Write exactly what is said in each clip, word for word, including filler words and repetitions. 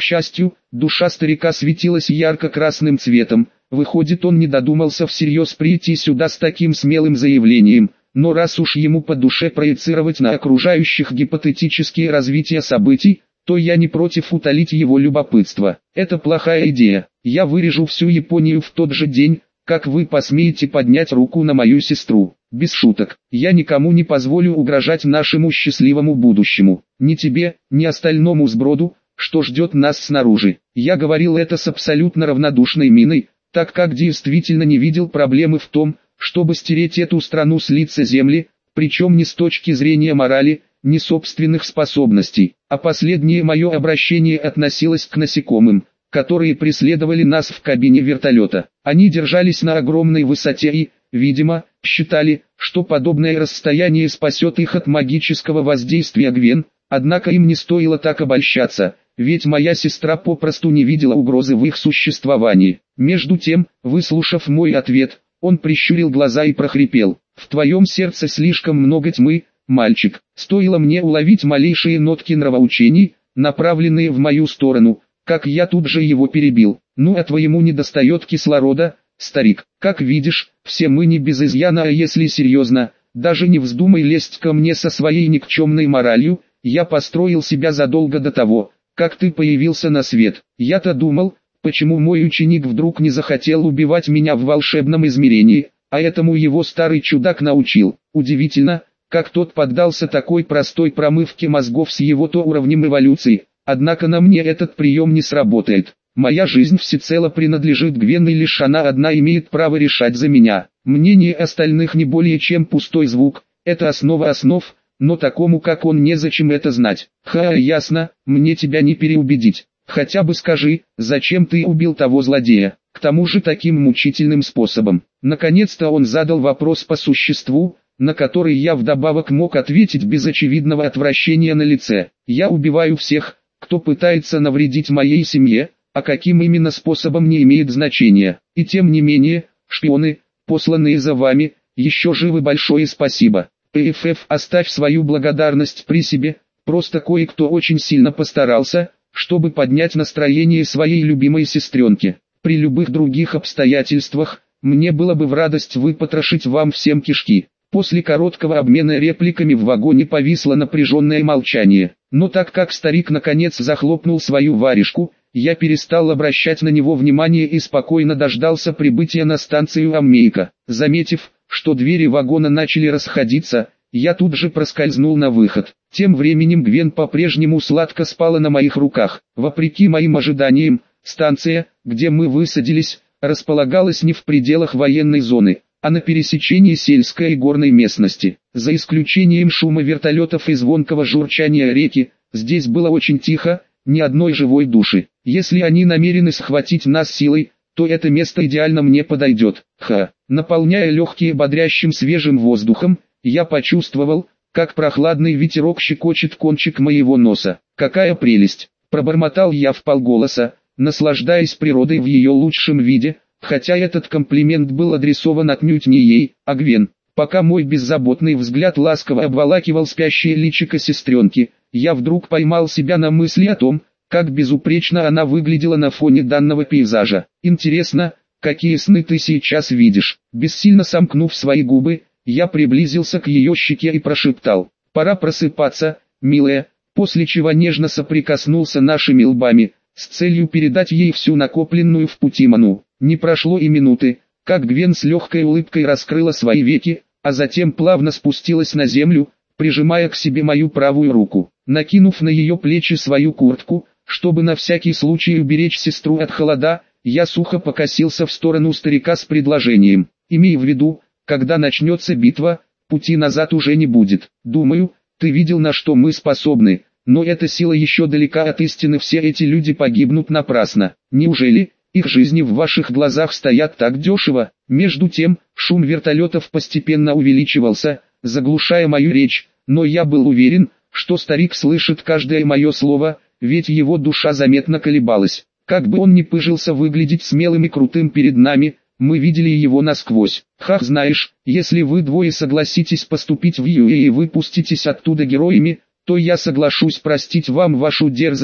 счастью, душа старика светилась ярко-красным цветом. Выходит, он не додумался всерьез прийти сюда с таким смелым заявлением, но раз уж ему по душе проецировать на окружающих гипотетические развития событий, то я не против утолить его любопытство. Это плохая идея. Я вырежу всю Японию в тот же день, как вы посмеете поднять руку на мою сестру. Без шуток, я никому не позволю угрожать нашему счастливому будущему. Ни тебе, ни остальному сброду, что ждет нас снаружи. Я говорил это с абсолютно равнодушной миной, так как действительно не видел проблемы в том, чтобы стереть эту страну с лица земли, причем не с точки зрения морали, ни собственных способностей, а последнее мое обращение относилось к насекомым, которые преследовали нас в кабине вертолета. Они держались на огромной высоте и, видимо, считали, что подобное расстояние спасет их от магического воздействия Гвен, однако им не стоило так обольщаться, ведь моя сестра попросту не видела угрозы в их существовании. Между тем, выслушав мой ответ, он прищурил глаза и прохрипел: «В твоем сердце слишком много тьмы, мальчик». Стоило мне уловить малейшие нотки нравоучений, направленные в мою сторону, как я тут же его перебил. «Ну а твоему недостает кислорода, старик. Как видишь, все мы не без изъяна, а если серьезно, даже не вздумай лезть ко мне со своей никчемной моралью. Я построил себя задолго до того, как ты появился на свет. Я-то думал, почему мой ученик вдруг не захотел убивать меня в волшебном измерении, а этому его старый чудак научил. Удивительно, как тот поддался такой простой промывке мозгов с его-то уровнем эволюции, однако на мне этот прием не сработает. Моя жизнь всецело принадлежит Гвен, и лишь она одна имеет право решать за меня. Мнение остальных не более чем пустой звук, это основа основ, но такому как он незачем это знать. Ха, ясно, мне тебя не переубедить. Хотя бы скажи, зачем ты убил того злодея, к тому же таким мучительным способом. Наконец-то он задал вопрос по существу, на который я вдобавок мог ответить без очевидного отвращения на лице. Я убиваю всех, кто пытается навредить моей семье, а каким именно способом не имеет значения. И тем не менее, шпионы, посланные за вами, еще живы, большое спасибо. ПФФ, оставь свою благодарность при себе, просто кое-кто очень сильно постарался, чтобы поднять настроение своей любимой сестренки. При любых других обстоятельствах, мне было бы в радость выпотрошить вам всем кишки. После короткого обмена репликами в вагоне повисло напряженное молчание. Но так как старик наконец захлопнул свою варежку, я перестал обращать на него внимание и спокойно дождался прибытия на станцию Аммейка. Заметив, что двери вагона начали расходиться, я тут же проскользнул на выход. Тем временем Гвен по-прежнему сладко спала на моих руках. Вопреки моим ожиданиям, станция, где мы высадились, располагалась не в пределах военной зоны, а на пересечении сельской и горной местности. За исключением шума вертолетов и звонкого журчания реки, здесь было очень тихо, ни одной живой души. Если они намерены схватить нас силой, то это место идеально мне подойдет. Ха! Наполняя легкие бодрящим свежим воздухом, я почувствовал, как прохладный ветерок щекочет кончик моего носа. Какая прелесть! Пробормотал я вполголоса, наслаждаясь природой в ее лучшем виде, хотя этот комплимент был адресован отнюдь не ей, а Гвен. Пока мой беззаботный взгляд ласково обволакивал спящее личико сестренки, я вдруг поймал себя на мысли о том, как безупречно она выглядела на фоне данного пейзажа. Интересно, какие сны ты сейчас видишь? Бессильно сомкнув свои губы, я приблизился к ее щеке и прошептал: «Пора просыпаться, милая», после чего нежно соприкоснулся нашими лбами, с целью передать ей всю накопленную в пути ману. Не прошло и минуты, как Гвен с легкой улыбкой раскрыла свои веки, а затем плавно спустилась на землю, прижимая к себе мою правую руку. Накинув на ее плечи свою куртку, чтобы на всякий случай уберечь сестру от холода, я сухо покосился в сторону старика с предложением: «Имей в виду, когда начнется битва, пути назад уже не будет. Думаю, ты видел, на что мы способны, но эта сила еще далека от истины, все эти люди погибнут напрасно. Неужели их жизни в ваших глазах стоят так дешево?» Между тем, шум вертолетов постепенно увеличивался, заглушая мою речь, но я был уверен, что старик слышит каждое мое слово, ведь его душа заметно колебалась. Как бы он ни пыжился выглядеть смелым и крутым перед нами, мы видели его насквозь. Хах, знаешь, если вы двое согласитесь поступить в Юэ и выпуститесь оттуда героями, то я соглашусь простить вам вашу дерзость,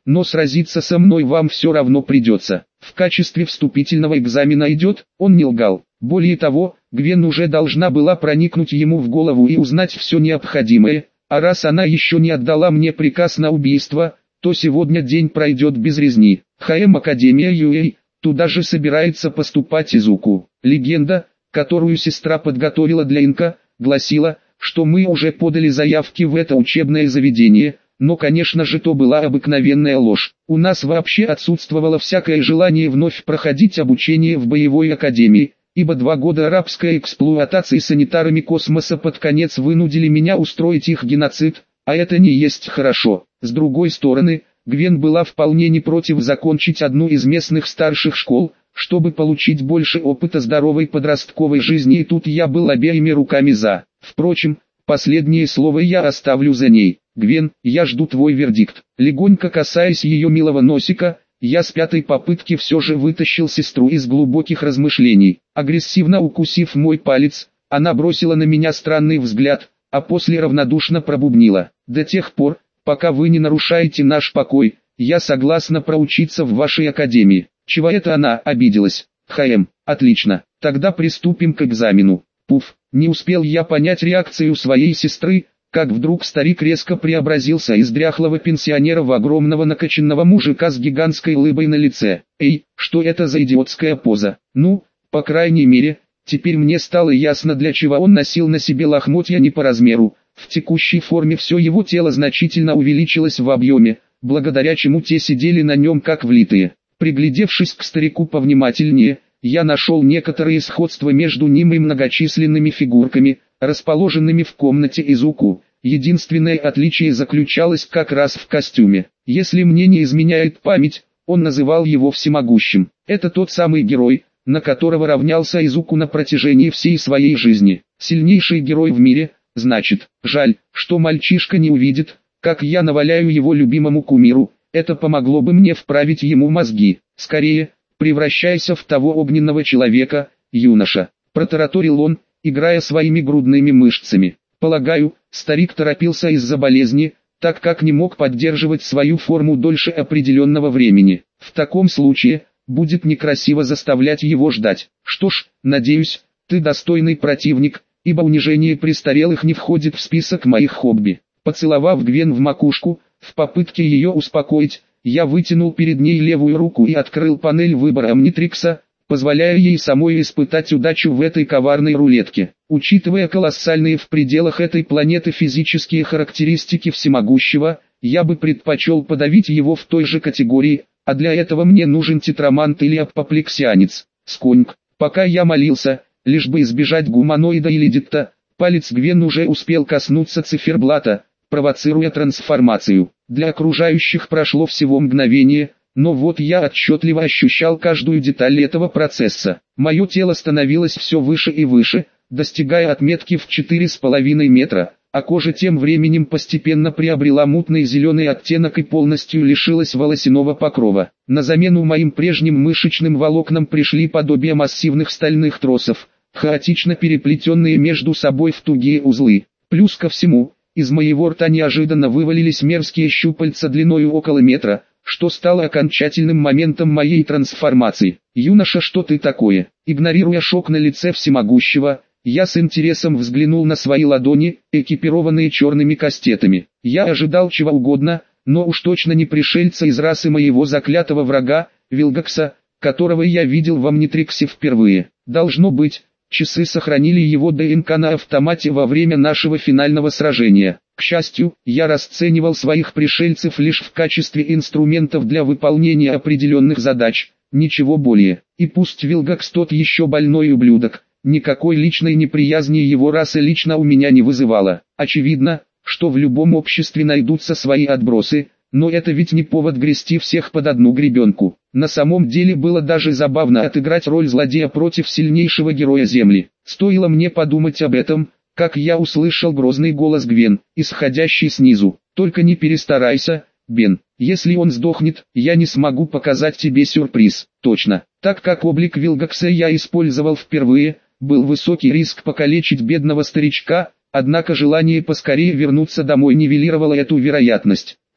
но сразиться со мной вам все равно придется. В качестве вступительного экзамена идет, он не лгал. Более того, Гвен уже должна была проникнуть ему в голову и узнать все необходимое, а раз она еще не отдала мне приказ на убийство, то сегодня день пройдет без резни. ХМ Академия ю эй, туда же собирается поступать Изуку. Легенда, которую сестра подготовила для Инка, гласила, что мы уже подали заявки в это учебное заведение, но конечно же то была обыкновенная ложь. У нас вообще отсутствовало всякое желание вновь проходить обучение в боевой академии, ибо два года арабской эксплуатации санитарами космоса под конец вынудили меня устроить их геноцид, а это не есть хорошо. С другой стороны, Гвен была вполне не против закончить одну из местных старших школ, чтобы получить больше опыта здоровой подростковой жизни, и тут я был обеими руками за. Впрочем, последнее слово я оставлю за ней. Гвен, я жду твой вердикт. Легонько касаясь ее милого носика, я с пятой попытки все же вытащил сестру из глубоких размышлений. Агрессивно укусив мой палец, она бросила на меня странный взгляд, а после равнодушно пробубнила: «До тех пор, пока вы не нарушаете наш покой, я согласна проучиться в вашей академии». Чего это она обиделась? ХМ, отлично, тогда приступим к экзамену. Пуф, не успел я понять реакцию своей сестры, как вдруг старик резко преобразился из дряхлого пенсионера в огромного накачанного мужика с гигантской улыбой на лице. Эй, что это за идиотская поза? Ну, по крайней мере, теперь мне стало ясно, для чего он носил на себе лохмотья не по размеру. В текущей форме все его тело значительно увеличилось в объеме, благодаря чему те сидели на нем как влитые. Приглядевшись к старику повнимательнее, я нашел некоторые сходства между ним и многочисленными фигурками, расположенными в комнате Изуку. Единственное отличие заключалось как раз в костюме. Если мне не изменяет память, он называл его всемогущим. Это тот самый герой, на которого равнялся Изуку на протяжении всей своей жизни. Сильнейший герой в мире, значит. Жаль, что мальчишка не увидит, как я наваляю его любимому кумиру. Это помогло бы мне вправить ему мозги. Скорее, превращайся в того огненного человека, юноша. Протараторил он, играя своими грудными мышцами. Полагаю, старик торопился из-за болезни, так как не мог поддерживать свою форму дольше определенного времени. В таком случае, будет некрасиво заставлять его ждать. Что ж, надеюсь, ты достойный противник, ибо унижение престарелых не входит в список моих хобби. Поцеловав Гвен в макушку, в попытке ее успокоить, я вытянул перед ней левую руку и открыл панель выбора Omnitrix, позволяя ей самой испытать удачу в этой коварной рулетке. Учитывая колоссальные в пределах этой планеты физические характеристики всемогущего, я бы предпочел подавить его в той же категории, а для этого мне нужен тетрамант или апоплексианец. Сконьк. Пока я молился, лишь бы избежать гуманоида или дитта, палец Гвен уже успел коснуться циферблата, провоцируя трансформацию. Для окружающих прошло всего мгновение, но вот я отчетливо ощущал каждую деталь этого процесса. Мое тело становилось все выше и выше, достигая отметки в четыре с половиной метра, а кожа тем временем постепенно приобрела мутный зеленый оттенок и полностью лишилась волосяного покрова. На замену моим прежним мышечным волокнам пришли подобие массивных стальных тросов, хаотично переплетенные между собой в тугие узлы. Плюс ко всему, из моего рта неожиданно вывалились мерзкие щупальца длиною около метра, что стало окончательным моментом моей трансформации. «Юноша, что ты такое?» Игнорируя шок на лице всемогущего, я с интересом взглянул на свои ладони, экипированные черными кастетами. Я ожидал чего угодно, но уж точно не пришельца из расы моего заклятого врага, Вилгакса, которого я видел в Omnitrix впервые. Должно быть, часы сохранили его ДНК на автомате во время нашего финального сражения. К счастью, я расценивал своих пришельцев лишь в качестве инструментов для выполнения определенных задач, ничего более. И пусть Вилгакс тот еще больной ублюдок, никакой личной неприязни его расы лично у меня не вызывало. Очевидно, что в любом обществе найдутся свои отбросы, но это ведь не повод грести всех под одну гребенку. На самом деле было даже забавно отыграть роль злодея против сильнейшего героя Земли. Стоило мне подумать об этом, как я услышал грозный голос Гвен, исходящий снизу. «Только не перестарайся, Бен. Если он сдохнет, я не смогу показать тебе сюрприз». Точно. Так как облик Вилгакса я использовал впервые, был высокий риск покалечить бедного старичка, однако желание поскорее вернуться домой нивелировало эту вероятность.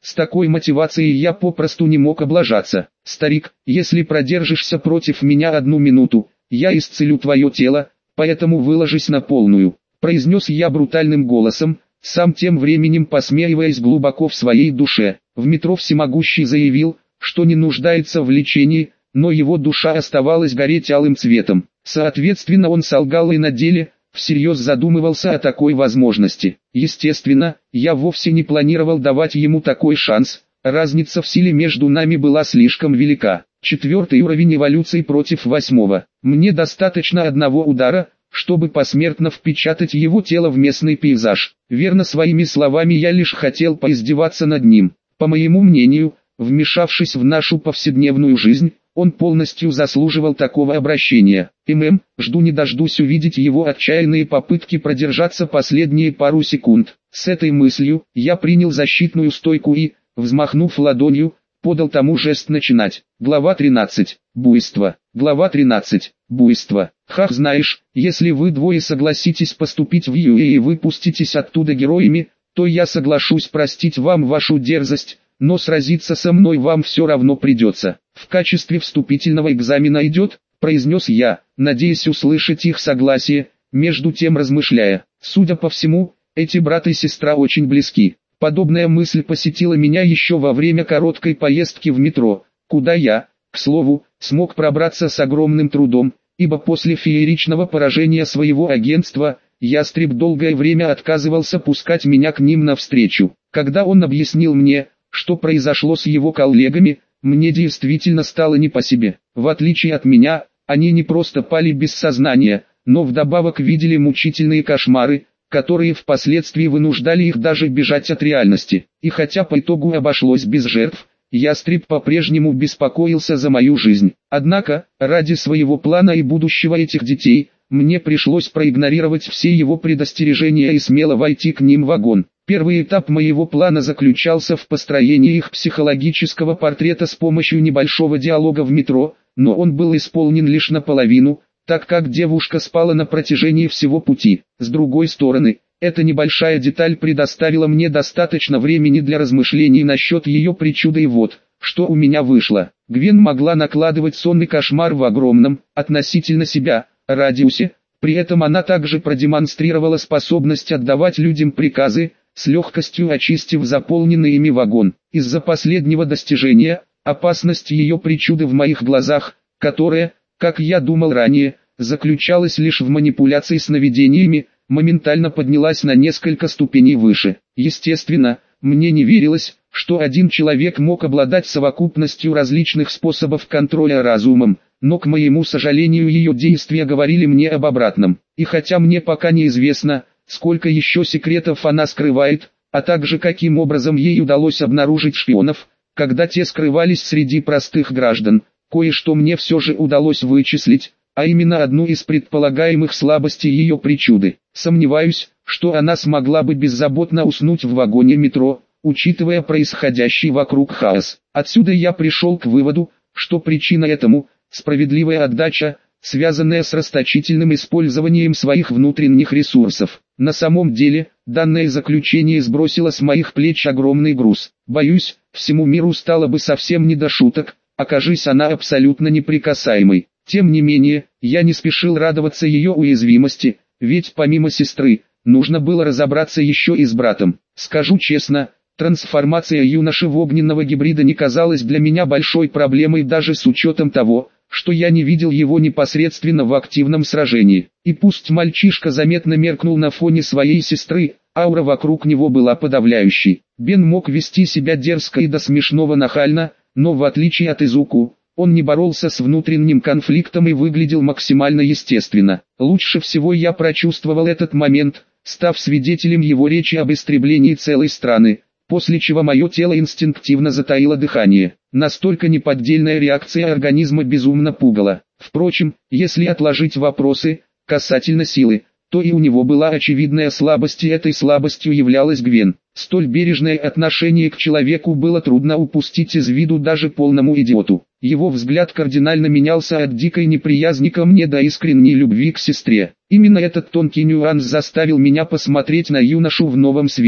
С такой мотивацией я попросту не мог облажаться. «Старик, если продержишься против меня одну минуту, я исцелю твое тело, поэтому выложись на полную», произнес я брутальным голосом, сам тем временем посмеиваясь глубоко в своей душе. В метро всемогущий заявил, что не нуждается в лечении, но его душа оставалась гореть алым цветом. Соответственно, он солгал и на деле всерьез задумывался о такой возможности. Естественно, я вовсе не планировал давать ему такой шанс, разница в силе между нами была слишком велика. Четвертый уровень эволюции против восьмого. Мне достаточно одного удара, чтобы посмертно впечатать его тело в местный пейзаж. Верно, своими словами я лишь хотел поиздеваться над ним. По моему мнению, вмешавшись в нашу повседневную жизнь, он полностью заслуживал такого обращения. ММ, жду не дождусь увидеть его отчаянные попытки продержаться последние пару секунд. С этой мыслью, я принял защитную стойку и, взмахнув ладонью, подал тому жест начинать. Глава тринадцать. Буйство. Глава тринадцать. Буйство. Хах, знаешь, если вы двое согласитесь поступить в Юэ и выпуститесь оттуда героями, то я соглашусь простить вам вашу дерзость, но сразиться со мной вам все равно придется. В качестве вступительного экзамена идет, произнес я, надеясь услышать их согласие, между тем размышляя. Судя по всему, эти брат и сестра очень близки. Подобная мысль посетила меня еще во время короткой поездки в метро, куда я, к слову, смог пробраться с огромным трудом, ибо после фееричного поражения своего агентства, Ястреб долгое время отказывался пускать меня к ним навстречу. Когда он объяснил мне, что произошло с его коллегами, мне действительно стало не по себе. В отличие от меня, они не просто пали без сознания, но вдобавок видели мучительные кошмары, которые впоследствии вынуждали их даже бежать от реальности. И хотя по итогу обошлось без жертв, Ястреб по-прежнему беспокоился за мою жизнь. Однако, ради своего плана и будущего этих детей, мне пришлось проигнорировать все его предостережения и смело войти к ним в вагон. Первый этап моего плана заключался в построении их психологического портрета с помощью небольшого диалога в метро, но он был исполнен лишь наполовину, так как девушка спала на протяжении всего пути. С другой стороны, эта небольшая деталь предоставила мне достаточно времени для размышлений насчет ее причуды, и вот, что у меня вышло. Гвен могла накладывать сонный кошмар в огромном, относительно себя, радиусе, при этом она также продемонстрировала способность отдавать людям приказы, с легкостью очистив заполненный ими вагон. Из-за последнего достижения, опасность ее причуды в моих глазах, которая, как я думал ранее, заключалась лишь в манипуляции сновидениями, моментально поднялась на несколько ступеней выше. Естественно, мне не верилось, что один человек мог обладать совокупностью различных способов контроля разумом, но к моему сожалению ее действия говорили мне об обратном. И хотя мне пока неизвестно, сколько еще секретов она скрывает, а также каким образом ей удалось обнаружить шпионов, когда те скрывались среди простых граждан, кое-что мне все же удалось вычислить, а именно одну из предполагаемых слабостей ее причуды. Сомневаюсь, что она смогла бы беззаботно уснуть в вагоне метро, учитывая происходящий вокруг хаос. Отсюда я пришел к выводу, что причина этому – справедливая отдача, связанная с расточительным использованием своих внутренних ресурсов. На самом деле, данное заключение сбросило с моих плеч огромный груз. Боюсь, всему миру стало бы совсем не до шуток, окажись она абсолютно неприкасаемой. Тем не менее, я не спешил радоваться ее уязвимости, ведь помимо сестры, нужно было разобраться еще и с братом. Скажу честно, трансформация юноши в огненного гибрида не казалась для меня большой проблемой даже с учетом того, что я не видел его непосредственно в активном сражении. И пусть мальчишка заметно меркнул на фоне своей сестры, аура вокруг него была подавляющей. Бен мог вести себя дерзко и до смешного нахально, но в отличие от Изуку, он не боролся с внутренним конфликтом и выглядел максимально естественно. Лучше всего я прочувствовал этот момент, став свидетелем его речи об истреблении целой страны, после чего мое тело инстинктивно затаило дыхание. Настолько неподдельная реакция организма безумно пугала. Впрочем, если отложить вопросы касательно силы, то и у него была очевидная слабость, и этой слабостью являлась Гвен. Столь бережное отношение к человеку было трудно упустить из виду даже полному идиоту. Его взгляд кардинально менялся от дикой неприязни ко мне до искренней любви к сестре. Именно этот тонкий нюанс заставил меня посмотреть на юношу в новом свете.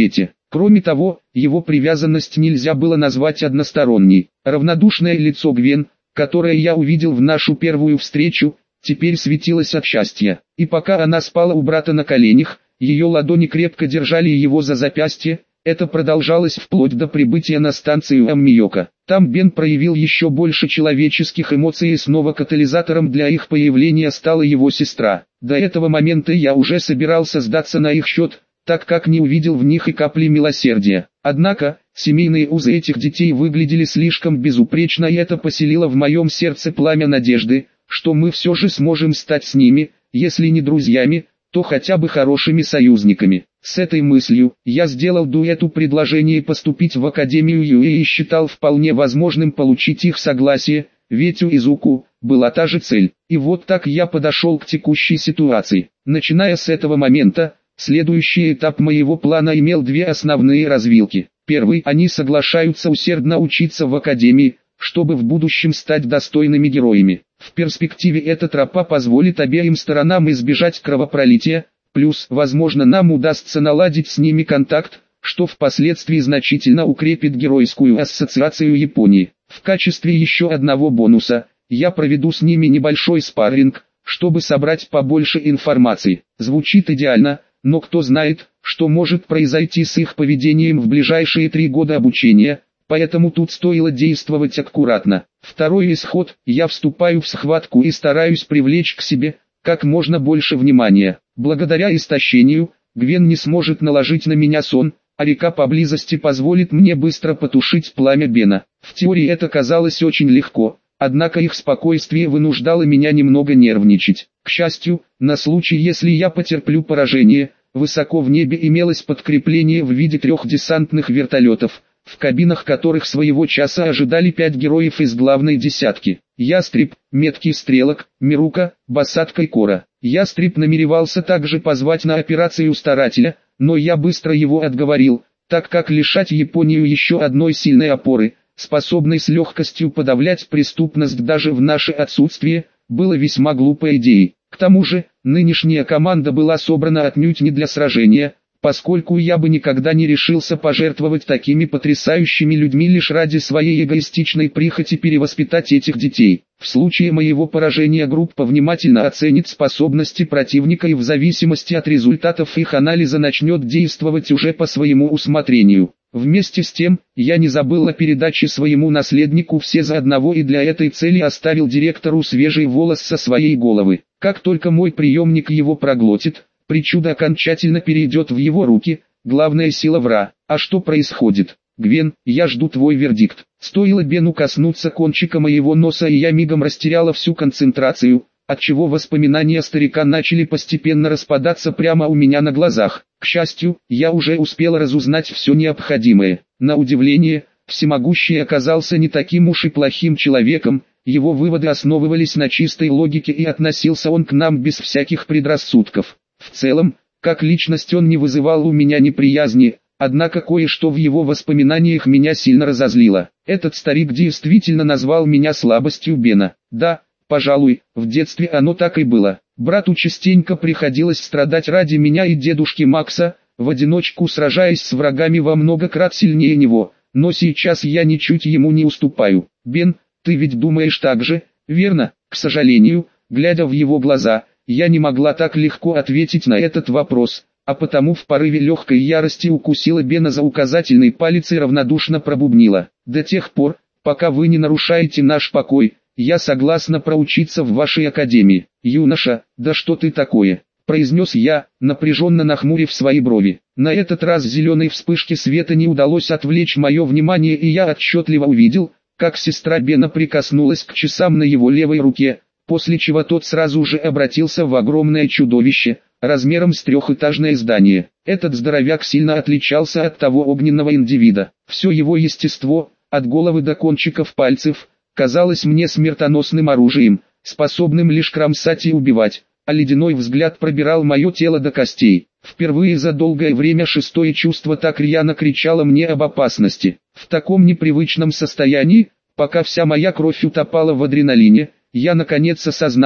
Кроме того, его привязанность нельзя было назвать односторонней. Равнодушное лицо Гвен, которое я увидел в нашу первую встречу, теперь светилось от счастья. И пока она спала у брата на коленях, ее ладони крепко держали его за запястье. Это продолжалось вплоть до прибытия на станцию Аммиока. Там Бен проявил еще больше человеческих эмоций, и снова катализатором для их появления стала его сестра. До этого момента я уже собирался сдаться на их счет, так как не увидел в них и капли милосердия. Однако, семейные узы этих детей выглядели слишком безупречно, и это поселило в моем сердце пламя надежды, что мы все же сможем стать с ними, если не друзьями, то хотя бы хорошими союзниками. С этой мыслью, я сделал дуэту предложение поступить в Академию Юэ и считал вполне возможным получить их согласие, ведь у Изуку была та же цель. И вот так я подошел к текущей ситуации. Начиная с этого момента, следующий этап моего плана имел две основные развилки. Первый, они соглашаются усердно учиться в Академии, чтобы в будущем стать достойными героями. В перспективе эта тропа позволит обеим сторонам избежать кровопролития, плюс, возможно, нам удастся наладить с ними контакт, что впоследствии значительно укрепит Геройскую ассоциацию Японии. В качестве еще одного бонуса, я проведу с ними небольшой спарринг, чтобы собрать побольше информации. Звучит идеально, но кто знает, что может произойти с их поведением в ближайшие три года обучения, поэтому тут стоило действовать аккуратно. Второй исход, я вступаю в схватку и стараюсь привлечь к себе как можно больше внимания. Благодаря истощению, Гвен не сможет наложить на меня сон, а река поблизости позволит мне быстро потушить пламя Бена. В теории это казалось очень легко, однако их спокойствие вынуждало меня немного нервничать. К счастью, на случай, если я потерплю поражение, высоко в небе имелось подкрепление в виде трех десантных вертолетов, в кабинах которых своего часа ожидали пять героев из главной десятки. Ястреб, Меткий Стрелок, Мирука, Басатка и Кора. Ястреб намеревался также позвать на операцию Старателя, но я быстро его отговорил, так как лишать Японию еще одной сильной опоры, способной с легкостью подавлять преступность даже в наше отсутствие, было весьма глупой идеей. К тому же, нынешняя команда была собрана отнюдь не для сражения, поскольку я бы никогда не решился пожертвовать такими потрясающими людьми лишь ради своей эгоистичной прихоти перевоспитать этих детей. В случае моего поражения группа внимательно оценит способности противника и в зависимости от результатов их анализа начнет действовать уже по своему усмотрению. Вместе с тем, я не забыл о передаче своему наследнику все за одного и для этой цели оставил директору свежий волос со своей головы. Как только мой приемник его проглотит, причуда окончательно перейдет в его руки, главная сила вра. А что происходит? Гвен, я жду твой вердикт. Стоило Бену коснуться кончика моего носа, и я мигом растеряла всю концентрацию, отчего воспоминания старика начали постепенно распадаться прямо у меня на глазах. К счастью, я уже успел разузнать все необходимое. На удивление, всемогущий оказался не таким уж и плохим человеком, его выводы основывались на чистой логике и относился он к нам без всяких предрассудков. В целом, как личность он не вызывал у меня неприязни, однако кое-что в его воспоминаниях меня сильно разозлило. Этот старик действительно назвал меня слабостью Бена. Да, пожалуй, в детстве оно так и было. Брату частенько приходилось страдать ради меня и дедушки Макса, в одиночку сражаясь с врагами во много крат сильнее него, но сейчас я ничуть ему не уступаю. Бен, ты ведь думаешь так же, верно? К сожалению, глядя в его глаза, я не могла так легко ответить на этот вопрос, а потому в порыве легкой ярости укусила Бена за указательный палец и равнодушно пробубнила. До тех пор, пока вы не нарушаете наш покой, я согласна проучиться в вашей академии. Юноша, да что ты такое? Произнес я, напряженно нахмурив свои брови. На этот раз зеленой вспышке света не удалось отвлечь мое внимание, и я отчетливо увидел, как сестра Бена прикоснулась к часам на его левой руке, после чего тот сразу же обратился в огромное чудовище, размером с трехэтажное здание. Этот здоровяк сильно отличался от того огненного индивида. Все его естество, от головы до кончиков пальцев, казалось мне смертоносным оружием, способным лишь кромсать и убивать, а ледяной взгляд пробирал мое тело до костей. Впервые за долгое время шестое чувство так рьяно кричало мне об опасности. В таком непривычном состоянии, пока вся моя кровь утопала в адреналине, я наконец осознал,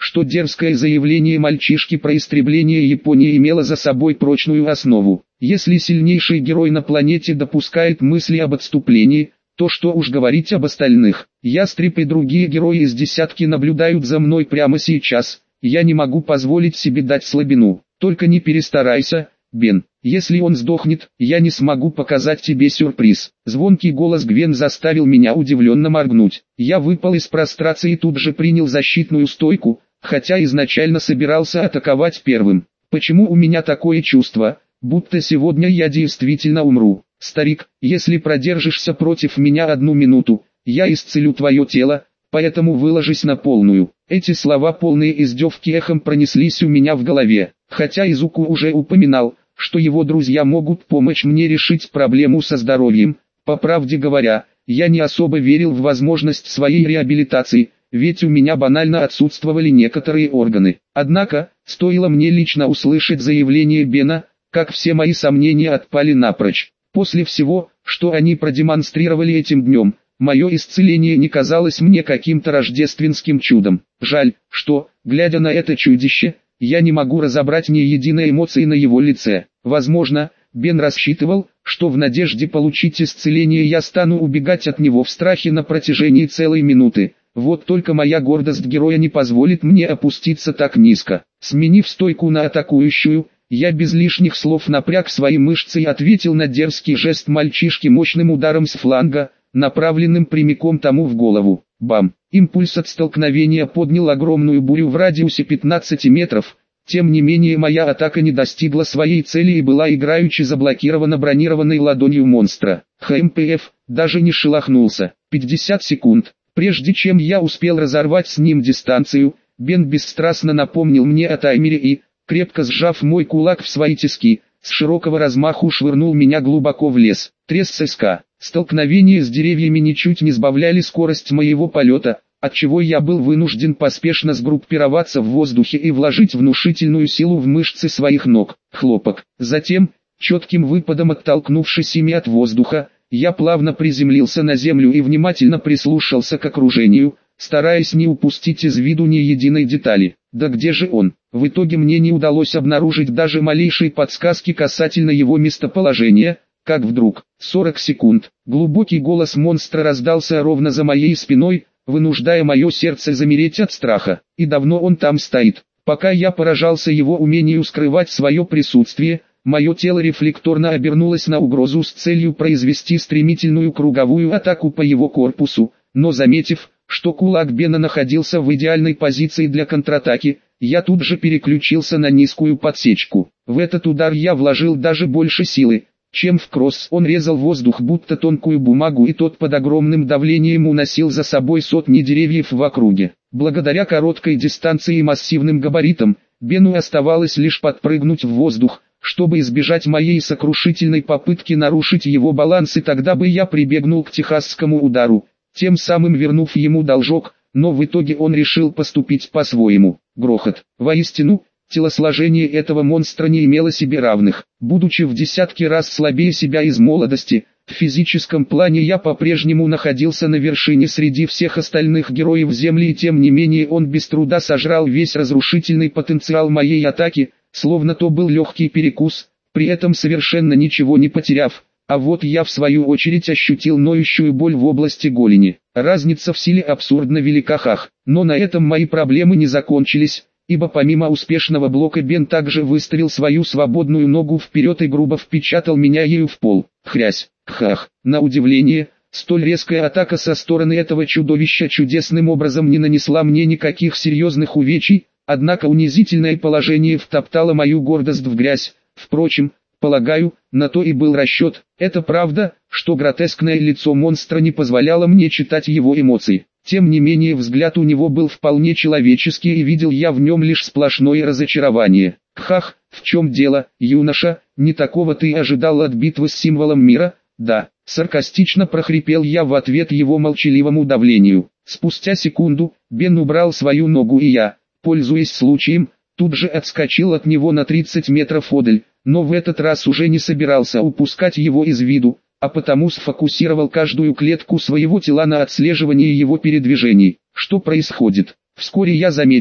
что дерзкое заявление мальчишки про истребление Японии имело за собой прочную основу. Если сильнейший герой на планете допускает мысли об отступлении, то что уж говорить об остальных. Ястреб и другие герои из десятки наблюдают за мной прямо сейчас. Я не могу позволить себе дать слабину. Только не перестарайся, Бен. Если он сдохнет, я не смогу показать тебе сюрприз. Звонкий голос Гвен заставил меня удивленно моргнуть. Я выпал из прострации и тут же принял защитную стойку, хотя изначально собирался атаковать первым. Почему у меня такое чувство, будто сегодня я действительно умру? Старик, если продержишься против меня одну минуту, я исцелю твое тело, поэтому выложись на полную. Эти слова, полные издевки, эхом пронеслись у меня в голове. Хотя Изуку уже упоминал, что его друзья могут помочь мне решить проблему со здоровьем. По правде говоря, я не особо верил в возможность своей реабилитации, ведь у меня банально отсутствовали некоторые органы. Однако, стоило мне лично услышать заявление Бена, как все мои сомнения отпали напрочь. После всего, что они продемонстрировали этим днем, мое исцеление не казалось мне каким-то рождественским чудом. Жаль, что, глядя на это чудище, я не могу разобрать ни единой эмоции на его лице. Возможно, Бен рассчитывал, что в надежде получить исцеление я стану убегать от него в страхе на протяжении целой минуты. Вот только моя гордость героя не позволит мне опуститься так низко. Сменив стойку на атакующую, я без лишних слов напряг свои мышцы и ответил на дерзкий жест мальчишки мощным ударом с фланга, направленным прямиком тому в голову. Бам! Импульс от столкновения поднял огромную бурю в радиусе пятнадцати метров. Тем не менее моя атака не достигла своей цели и была играючи заблокирована бронированной ладонью монстра. ХМПФ даже не шелохнулся. пятьдесят секунд. Прежде чем я успел разорвать с ним дистанцию, Бен бесстрастно напомнил мне о таймере и, крепко сжав мой кулак в свои тиски, с широкого размаху швырнул меня глубоко в лес. Треск СК. Столкновения с деревьями ничуть не сбавляли скорость моего полета, отчего я был вынужден поспешно сгруппироваться в воздухе и вложить внушительную силу в мышцы своих ног. Хлопок. Затем, четким выпадом оттолкнувшись ими от воздуха, я плавно приземлился на землю и внимательно прислушался к окружению, стараясь не упустить из виду ни единой детали. Да где же он? В итоге мне не удалось обнаружить даже малейшей подсказки касательно его местоположения, как вдруг, сорок секунд, глубокий голос монстра раздался ровно за моей спиной, вынуждая мое сердце замереть от страха. И давно он там стоит. Пока я поражался его умению скрывать свое присутствие, мое тело рефлекторно обернулось на угрозу с целью произвести стремительную круговую атаку по его корпусу, но заметив, что кулак Бена находился в идеальной позиции для контратаки, я тут же переключился на низкую подсечку. В этот удар я вложил даже больше силы, чем в кросс. Он резал воздух будто тонкую бумагу, и тот под огромным давлением уносил за собой сотни деревьев в округе. Благодаря короткой дистанции и массивным габаритам, Бену оставалось лишь подпрыгнуть в воздух, чтобы избежать моей сокрушительной попытки нарушить его баланс, и тогда бы я прибегнул к техасскому удару, тем самым вернув ему должок, но в итоге он решил поступить по-своему. Грохот. Воистину, телосложение этого монстра не имело себе равных. Будучи в десятки раз слабее себя из молодости, в физическом плане я по-прежнему находился на вершине среди всех остальных героев Земли, и тем не менее он без труда сожрал весь разрушительный потенциал моей атаки, словно то был легкий перекус, при этом совершенно ничего не потеряв. А вот я в свою очередь ощутил ноющую боль в области голени. Разница в силе абсурдно велика, хах. Но на этом мои проблемы не закончились, ибо помимо успешного блока Бен также выставил свою свободную ногу вперед и грубо впечатал меня ею в пол. Хрясь, хах. На удивление, столь резкая атака со стороны этого чудовища чудесным образом не нанесла мне никаких серьезных увечий, однако унизительное положение втоптало мою гордость в грязь. Впрочем, полагаю, на то и был расчет. Это правда, что гротескное лицо монстра не позволяло мне читать его эмоции. Тем не менее взгляд у него был вполне человеческий, и видел я в нем лишь сплошное разочарование. Хах, в чем дело, юноша, не такого ты ожидал от битвы с символом мира? Да, саркастично прохрипел я в ответ его молчаливому давлению. Спустя секунду, Бен убрал свою ногу, и я, пользуясь случаем, тут же отскочил от него на тридцать метров одаль, но в этот раз уже не собирался упускать его из виду, а потому сфокусировал каждую клетку своего тела на отслеживании его передвижений. Что происходит? Вскоре я заметил,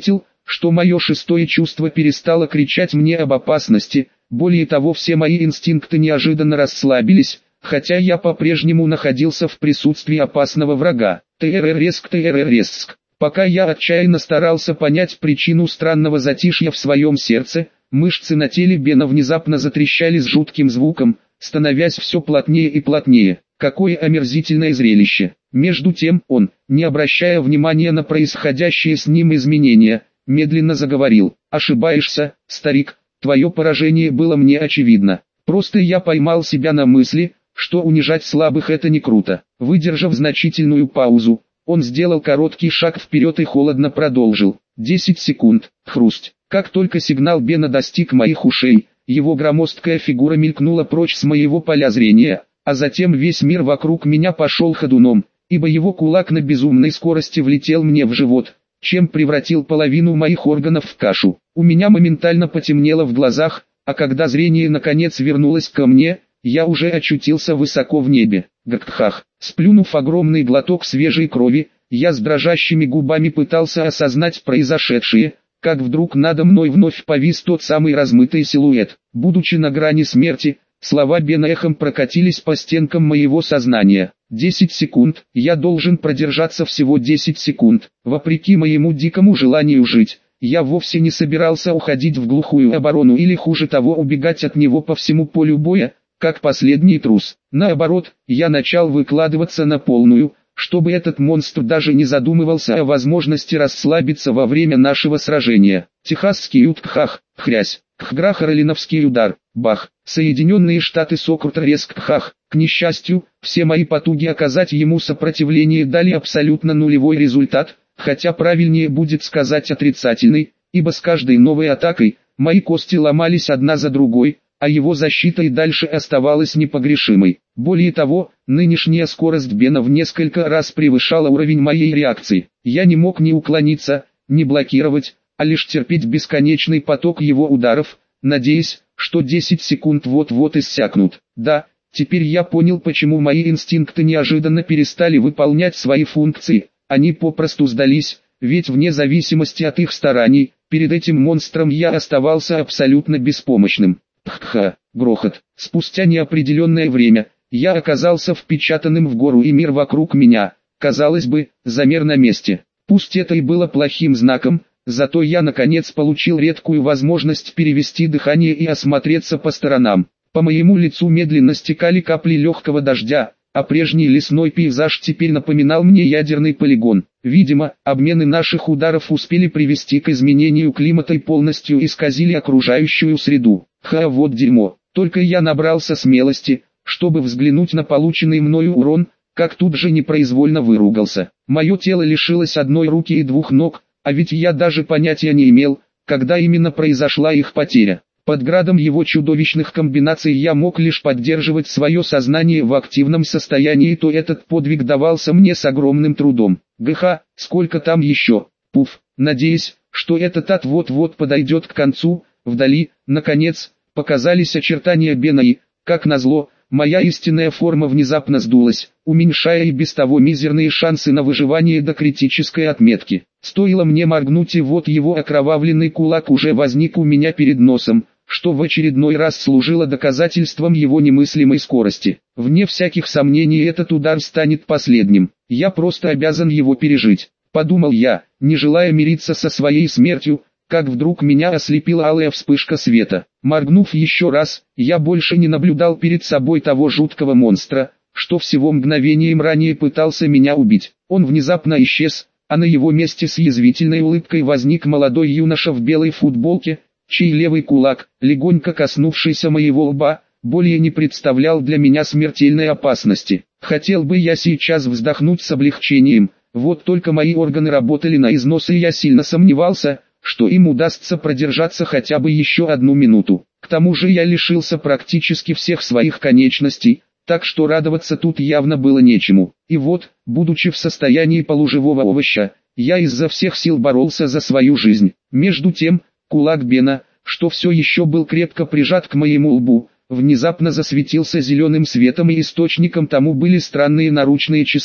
что мое шестое чувство перестало кричать мне об опасности. Более того, все мои инстинкты неожиданно расслабились, хотя я по-прежнему находился в присутствии опасного врага. Тр-резк, тр-резк. Пока я отчаянно старался понять причину странного затишья в своем сердце, мышцы на теле Бена внезапно затрещали с жутким звуком, становясь все плотнее и плотнее. Какое омерзительное зрелище! Между тем он, не обращая внимания на происходящие с ним изменения, медленно заговорил: «Ошибаешься, старик, твое поражение было мне очевидно. Просто я поймал себя на мысли, что унижать слабых это не круто». Выдержав значительную паузу, он сделал короткий шаг вперед и холодно продолжил. Десять секунд. Хрусть. Как только сигнал Бена достиг моих ушей, его громоздкая фигура мелькнула прочь с моего поля зрения, а затем весь мир вокруг меня пошел ходуном, ибо его кулак на безумной скорости влетел мне в живот, чем превратил половину моих органов в кашу. У меня моментально потемнело в глазах, а когда зрение наконец вернулось ко мне, я уже очутился высоко в небе. Гакхах. Сплюнув огромный глоток свежей крови, я с дрожащими губами пытался осознать произошедшее, как вдруг надо мной вновь повис тот самый размытый силуэт. Будучи на грани смерти, слова Бена эхом прокатились по стенкам моего сознания. Десять секунд, я должен продержаться всего десять секунд. Вопреки моему дикому желанию жить, я вовсе не собирался уходить в глухую оборону или хуже того убегать от него по всему полю боя, как последний трус. Наоборот, я начал выкладываться на полную, чтобы этот монстр даже не задумывался о возможности расслабиться во время нашего сражения. Техасский ют-кхах, хрясь, кхграх-ролиновский удар, бах, Соединенные Штаты Сокрут-резк-кхах. К несчастью, все мои потуги оказать ему сопротивление дали абсолютно нулевой результат, хотя правильнее будет сказать отрицательный, ибо с каждой новой атакой, мои кости ломались одна за другой, а его защита и дальше оставалась непогрешимой. Более того, нынешняя скорость Бена в несколько раз превышала уровень моей реакции. Я не мог ни уклониться, ни блокировать, а лишь терпеть бесконечный поток его ударов, надеясь, что десять секунд вот-вот иссякнут. Да, теперь я понял, почему мои инстинкты неожиданно перестали выполнять свои функции. Они попросту сдались, ведь вне зависимости от их стараний, перед этим монстром я оставался абсолютно беспомощным. Пх-ха, грохот. Спустя неопределенное время, я оказался впечатанным в гору, и мир вокруг меня, казалось бы, замер на месте. Пусть это и было плохим знаком, зато я наконец получил редкую возможность перевести дыхание и осмотреться по сторонам. По моему лицу медленно стекали капли легкого дождя, а прежний лесной пейзаж теперь напоминал мне ядерный полигон. Видимо, обмены наших ударов успели привести к изменению климата и полностью исказили окружающую среду. Ха, вот дерьмо. Только я набрался смелости, чтобы взглянуть на полученный мною урон, как тут же непроизвольно выругался. Мое тело лишилось одной руки и двух ног, а ведь я даже понятия не имел, когда именно произошла их потеря. Под градом его чудовищных комбинаций я мог лишь поддерживать свое сознание в активном состоянии, то этот подвиг давался мне с огромным трудом. Гха, сколько там еще? Пуф, надеясь, что этот ад вот-вот подойдет к концу, вдали, наконец, показались очертания Бена и, как назло, моя истинная форма внезапно сдулась, уменьшая и без того мизерные шансы на выживание до критической отметки. Стоило мне моргнуть, и вот его окровавленный кулак уже возник у меня перед носом, что в очередной раз служило доказательством его немыслимой скорости. Вне всяких сомнений этот удар станет последним. Я просто обязан его пережить, подумал я, не желая мириться со своей смертью, как вдруг меня ослепила алая вспышка света. Моргнув еще раз, я больше не наблюдал перед собой того жуткого монстра, что всего мгновением ранее пытался меня убить. Он внезапно исчез, а на его месте с язвительной улыбкой возник молодой юноша в белой футболке, чей левый кулак, легонько коснувшийся моего лба, более не представлял для меня смертельной опасности. Хотел бы я сейчас вздохнуть с облегчением, вот только мои органы работали на износ, и я сильно сомневался, что им удастся продержаться хотя бы еще одну минуту. К тому же я лишился практически всех своих конечностей, так что радоваться тут явно было нечему. И вот, будучи в состоянии полуживого овоща, я изо всех сил боролся за свою жизнь. Между тем, кулак Бена, что все еще был крепко прижат к моему лбу, внезапно засветился зеленым светом, и источником тому были странные наручные часы.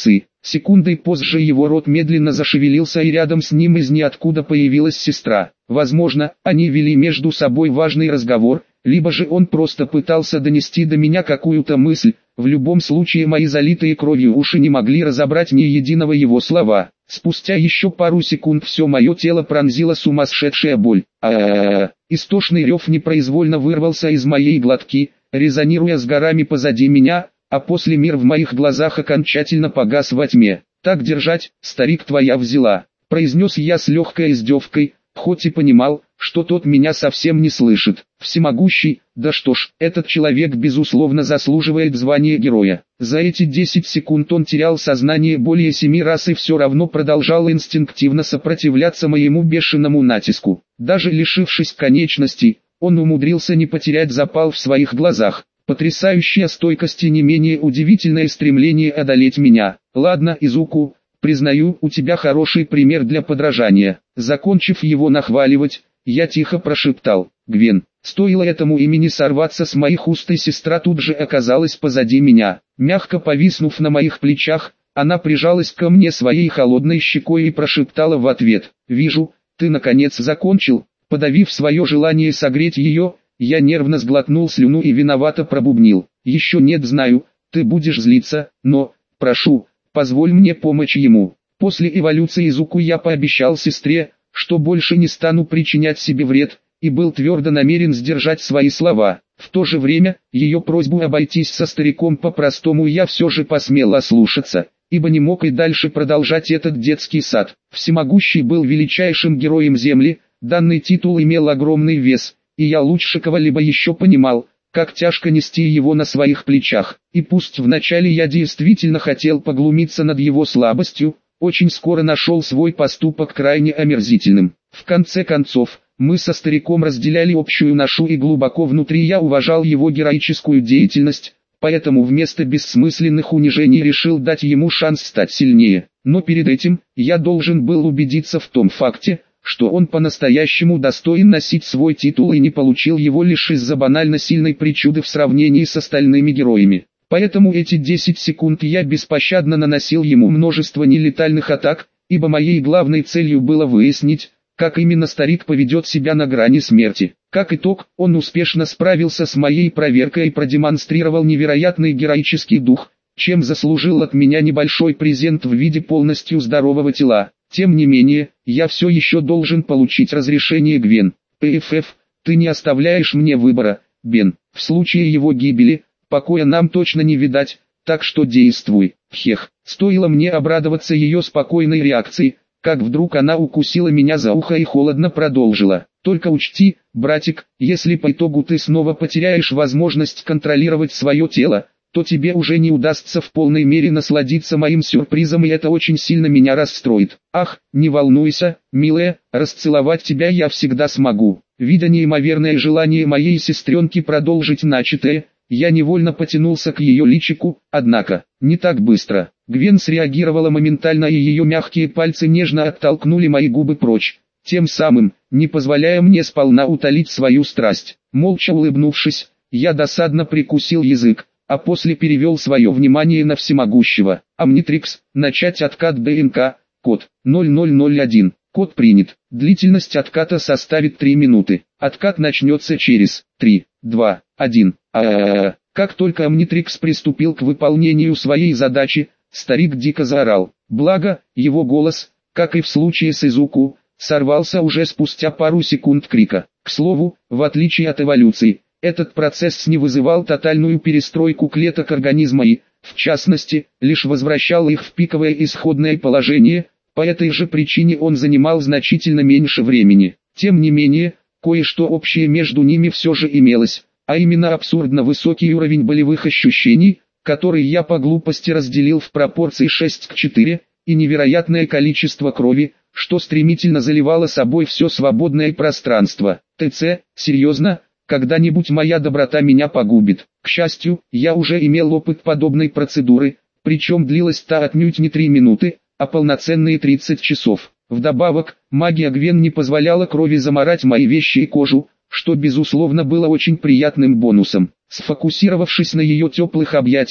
Секундой позже его рот медленно зашевелился, и рядом с ним из ниоткуда появилась сестра. Возможно, они вели между собой важный разговор, либо же он просто пытался донести до меня какую-то мысль. В любом случае мои залитые кровью уши не могли разобрать ни единого его слова. Спустя еще пару секунд все мое тело пронзила сумасшедшая боль. А-а-а! Истошный рев непроизвольно вырвался из моей глотки, резонируя с горами позади меня, а после мир в моих глазах окончательно погас во тьме. «Так держать, старик, твоя взяла», — произнес я с легкой издевкой, хоть и понимал, что тот меня совсем не слышит. Всемогущий, да что ж, этот человек безусловно заслуживает звания героя. За эти десять секунд он терял сознание более семи раз и все равно продолжал инстинктивно сопротивляться моему бешеному натиску. Даже лишившись конечностей, он умудрился не потерять запал в своих глазах. Потрясающая стойкость и не менее удивительное стремление одолеть меня. Ладно, Изуку, признаю, у тебя хороший пример для подражания. Закончив его нахваливать, я тихо прошептал: «Гвен». Стоило этому имени сорваться с моих уст, и сестра тут же оказалась позади меня. Мягко повиснув на моих плечах, она прижалась ко мне своей холодной щекой и прошептала в ответ: «Вижу, ты наконец закончил». Подавив свое желание согреть ее, я нервно сглотнул слюну и виновато пробубнил: «Еще нет, знаю, ты будешь злиться, но, прошу, позволь мне помочь ему». После эволюции Изуку я пообещал сестре, что больше не стану причинять себе вред, и был твердо намерен сдержать свои слова. В то же время, ее просьбу обойтись со стариком по-простому я все же посмел ослушаться, ибо не мог и дальше продолжать этот детский сад. Всемогущий был величайшим героем Земли, данный титул имел огромный вес, и я лучше кого-либо еще понимал, как тяжко нести его на своих плечах. И пусть вначале я действительно хотел поглумиться над его слабостью, очень скоро нашел свой поступок крайне омерзительным. В конце концов, мы со стариком разделяли общую ношу, и глубоко внутри я уважал его героическую деятельность, поэтому вместо бессмысленных унижений решил дать ему шанс стать сильнее. Но перед этим, я должен был убедиться в том факте, что он по-настоящему достоин носить свой титул и не получил его лишь из-за банально сильной причуды в сравнении с остальными героями. Поэтому эти десять секунд я беспощадно наносил ему множество нелетальных атак, ибо моей главной целью было выяснить, как именно старик поведет себя на грани смерти. Как итог, он успешно справился с моей проверкой и продемонстрировал невероятный героический дух, чем заслужил от меня небольшой презент в виде полностью здорового тела. Тем не менее, я все еще должен получить разрешение Гвен. ПФФ, ты не оставляешь мне выбора, Бен. В случае его гибели, покоя нам точно не видать, так что действуй. Хех, стоило мне обрадоваться ее спокойной реакции, как вдруг она укусила меня за ухо и холодно продолжила: «Только учти, братик, если по итогу ты снова потеряешь возможность контролировать свое тело, то тебе уже не удастся в полной мере насладиться моим сюрпризом, и это очень сильно меня расстроит. Ах, не волнуйся, милая, расцеловать тебя я всегда смогу». Видя неимоверное желание моей сестренки продолжить начатое, я невольно потянулся к ее личику, однако, не так быстро. Гвен среагировала моментально, и ее мягкие пальцы нежно оттолкнули мои губы прочь, тем самым, не позволяя мне сполна утолить свою страсть. Молча улыбнувшись, я досадно прикусил язык, а после перевел свое внимание на всемогущего. Omnitrix, начать откат ДНК, код ноль ноль ноль один, код принят. Длительность отката составит три минуты. Откат начнется через три, два, один. А-а-а. Как только Omnitrix приступил к выполнению своей задачи, старик дико заорал. Благо, его голос, как и в случае с Изуку, сорвался уже спустя пару секунд крика. К слову, в отличие от эволюции, этот процесс не вызывал тотальную перестройку клеток организма и, в частности, лишь возвращал их в пиковое исходное положение, по этой же причине он занимал значительно меньше времени. Тем не менее, кое-что общее между ними все же имелось, а именно абсурдно высокий уровень болевых ощущений, который я по глупости разделил в пропорции шесть к четырем, и невероятное количество крови, что стремительно заливало собой все свободное пространство. ТЦ, серьезно? Когда-нибудь моя доброта меня погубит. К счастью, я уже имел опыт подобной процедуры, причем длилась та отнюдь не три минуты, а полноценные тридцать часов. Вдобавок, магия Гвен не позволяла крови замарать мои вещи и кожу, что безусловно было очень приятным бонусом. Сфокусировавшись на ее теплых объятиях,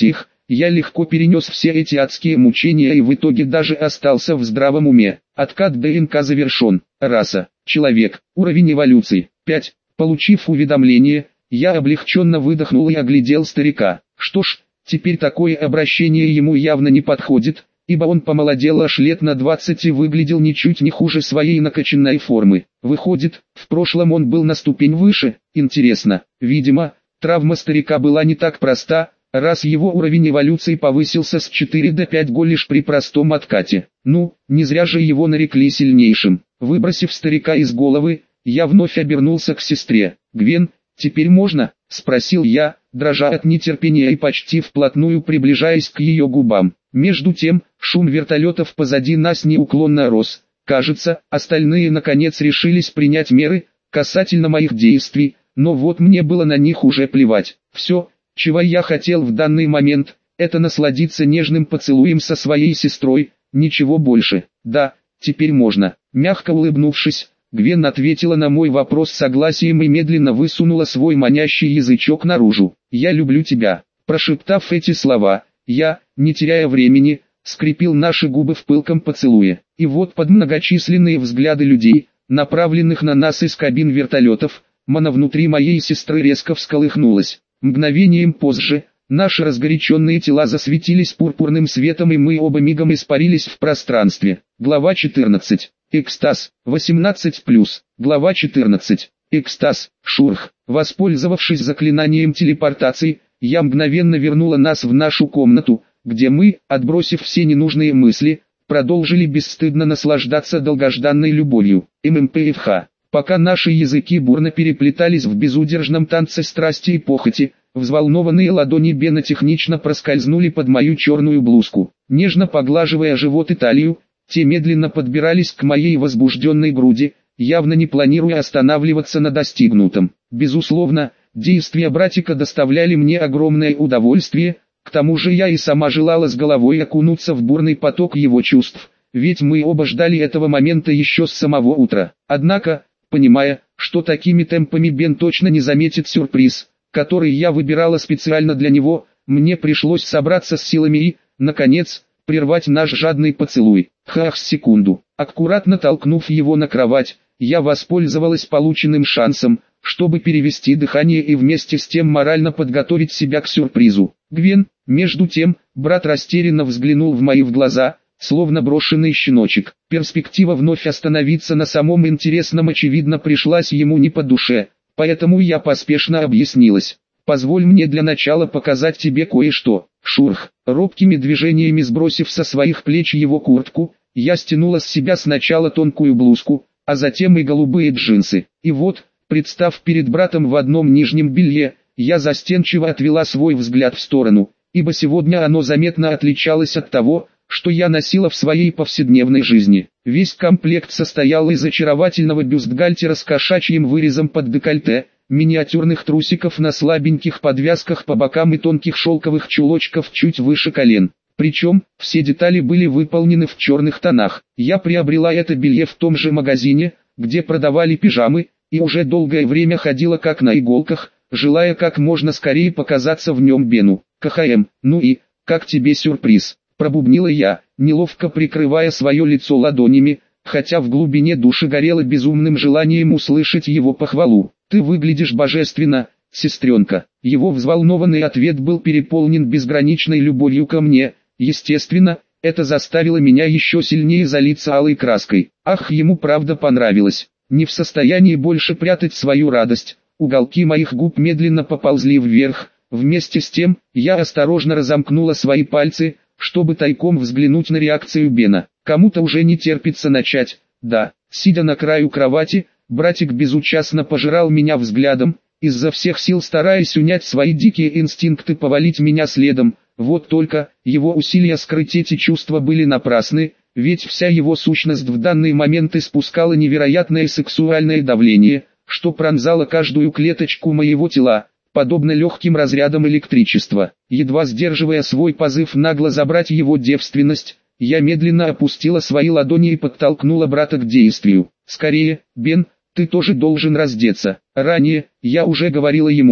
я легко перенес все эти адские мучения и в итоге даже остался в здравом уме. Откат ДНК завершен. Раса. Человек. Уровень эволюции. пять. Получив уведомление, я облегченно выдохнул и оглядел старика. Что ж, теперь такое обращение ему явно не подходит, ибо он помолодел аж лет на двадцать и выглядел ничуть не хуже своей накачанной формы. Выходит, в прошлом он был на ступень выше. Интересно, видимо, травма старика была не так проста, раз его уровень эволюции повысился с четыре до пяти лишь при простом откате. Ну, не зря же его нарекли сильнейшим. Выбросив старика из головы, я вновь обернулся к сестре. «Гвен, теперь можно?» – спросил я, дрожа от нетерпения и почти вплотную приближаясь к ее губам. Между тем, шум вертолетов позади нас неуклонно рос. Кажется, остальные наконец решились принять меры касательно моих действий, но вот мне было на них уже плевать. Все, чего я хотел в данный момент, это насладиться нежным поцелуем со своей сестрой, ничего больше. Да, теперь можно. Мягко улыбнувшись, Гвен ответила на мой вопрос согласием и медленно высунула свой манящий язычок наружу. «Я люблю тебя». Прошептав эти слова, я, не теряя времени, скрепил наши губы в пылком поцелуе. И вот под многочисленные взгляды людей, направленных на нас из кабин вертолетов, мана внутри моей сестры резко всколыхнулась. Мгновением позже, наши разгоряченные тела засветились пурпурным светом и мы оба мигом испарились в пространстве. Глава четырнадцать. Экстаз. восемнадцать плюс. Глава четырнадцать. Экстаз. Шурх. Воспользовавшись заклинанием телепортации, я мгновенно вернула нас в нашу комнату, где мы, отбросив все ненужные мысли, продолжили бесстыдно наслаждаться долгожданной любовью. ММПФХ. Пока наши языки бурно переплетались в безудержном танце страсти и похоти, взволнованные ладони Бена технично проскользнули под мою черную блузку. Нежно поглаживая живот и талию, те медленно подбирались к моей возбужденной груди, явно не планируя останавливаться на достигнутом. Безусловно, действия братика доставляли мне огромное удовольствие, к тому же я и сама желала с головой окунуться в бурный поток его чувств, ведь мы оба ждали этого момента еще с самого утра. Однако, понимая, что такими темпами Бен точно не заметит сюрприз, который я выбирала специально для него, мне пришлось собраться с силами и, наконец, прервать наш жадный поцелуй. Хах, секунду. Аккуратно толкнув его на кровать, я воспользовалась полученным шансом, чтобы перевести дыхание и вместе с тем морально подготовить себя к сюрпризу. Гвен, между тем, брат растерянно взглянул в мои в глаза, словно брошенный щеночек. Перспектива вновь остановиться на самом интересном очевидно пришлась ему не по душе, поэтому я поспешно объяснилась. «Позволь мне для начала показать тебе кое-что». Шурх. Робкими движениями сбросив со своих плеч его куртку, я стянула с себя сначала тонкую блузку, а затем и голубые джинсы. И вот, представ перед братом в одном нижнем белье, я застенчиво отвела свой взгляд в сторону, ибо сегодня оно заметно отличалось от того, что я носила в своей повседневной жизни. Весь комплект состоял из очаровательного бюстгальтера с кошачьим вырезом под декольте, миниатюрных трусиков на слабеньких подвязках по бокам и тонких шелковых чулочков чуть выше колен. Причем, все детали были выполнены в черных тонах. Я приобрела это белье в том же магазине, где продавали пижамы, и уже долгое время ходила как на иголках, желая как можно скорее показаться в нем Бену. КХМ, ну и, как тебе сюрприз? Пробубнила я, неловко прикрывая свое лицо ладонями, хотя в глубине души горело безумным желанием услышать его похвалу. «Ты выглядишь божественно, сестренка». Его взволнованный ответ был переполнен безграничной любовью ко мне. Естественно, это заставило меня еще сильнее залиться алой краской. Ах, ему правда понравилось. Не в состоянии больше прятать свою радость, уголки моих губ медленно поползли вверх. Вместе с тем, я осторожно разомкнула свои пальцы, чтобы тайком взглянуть на реакцию Бена. Кому-то уже не терпится начать. Да, сидя на краю кровати, братик безучастно пожирал меня взглядом, изо всех сил стараясь унять свои дикие инстинкты повалить меня следом. Вот только, его усилия скрыть эти чувства были напрасны, ведь вся его сущность в данный момент испускала невероятное сексуальное давление, что пронзало каждую клеточку моего тела, подобно легким разрядам электричества. Едва сдерживая свой позыв нагло забрать его девственность, я медленно опустила свои ладони и подтолкнула брата к действию. «Скорее, Бен, ты тоже должен раздеться». Ранее, я уже говорила ему,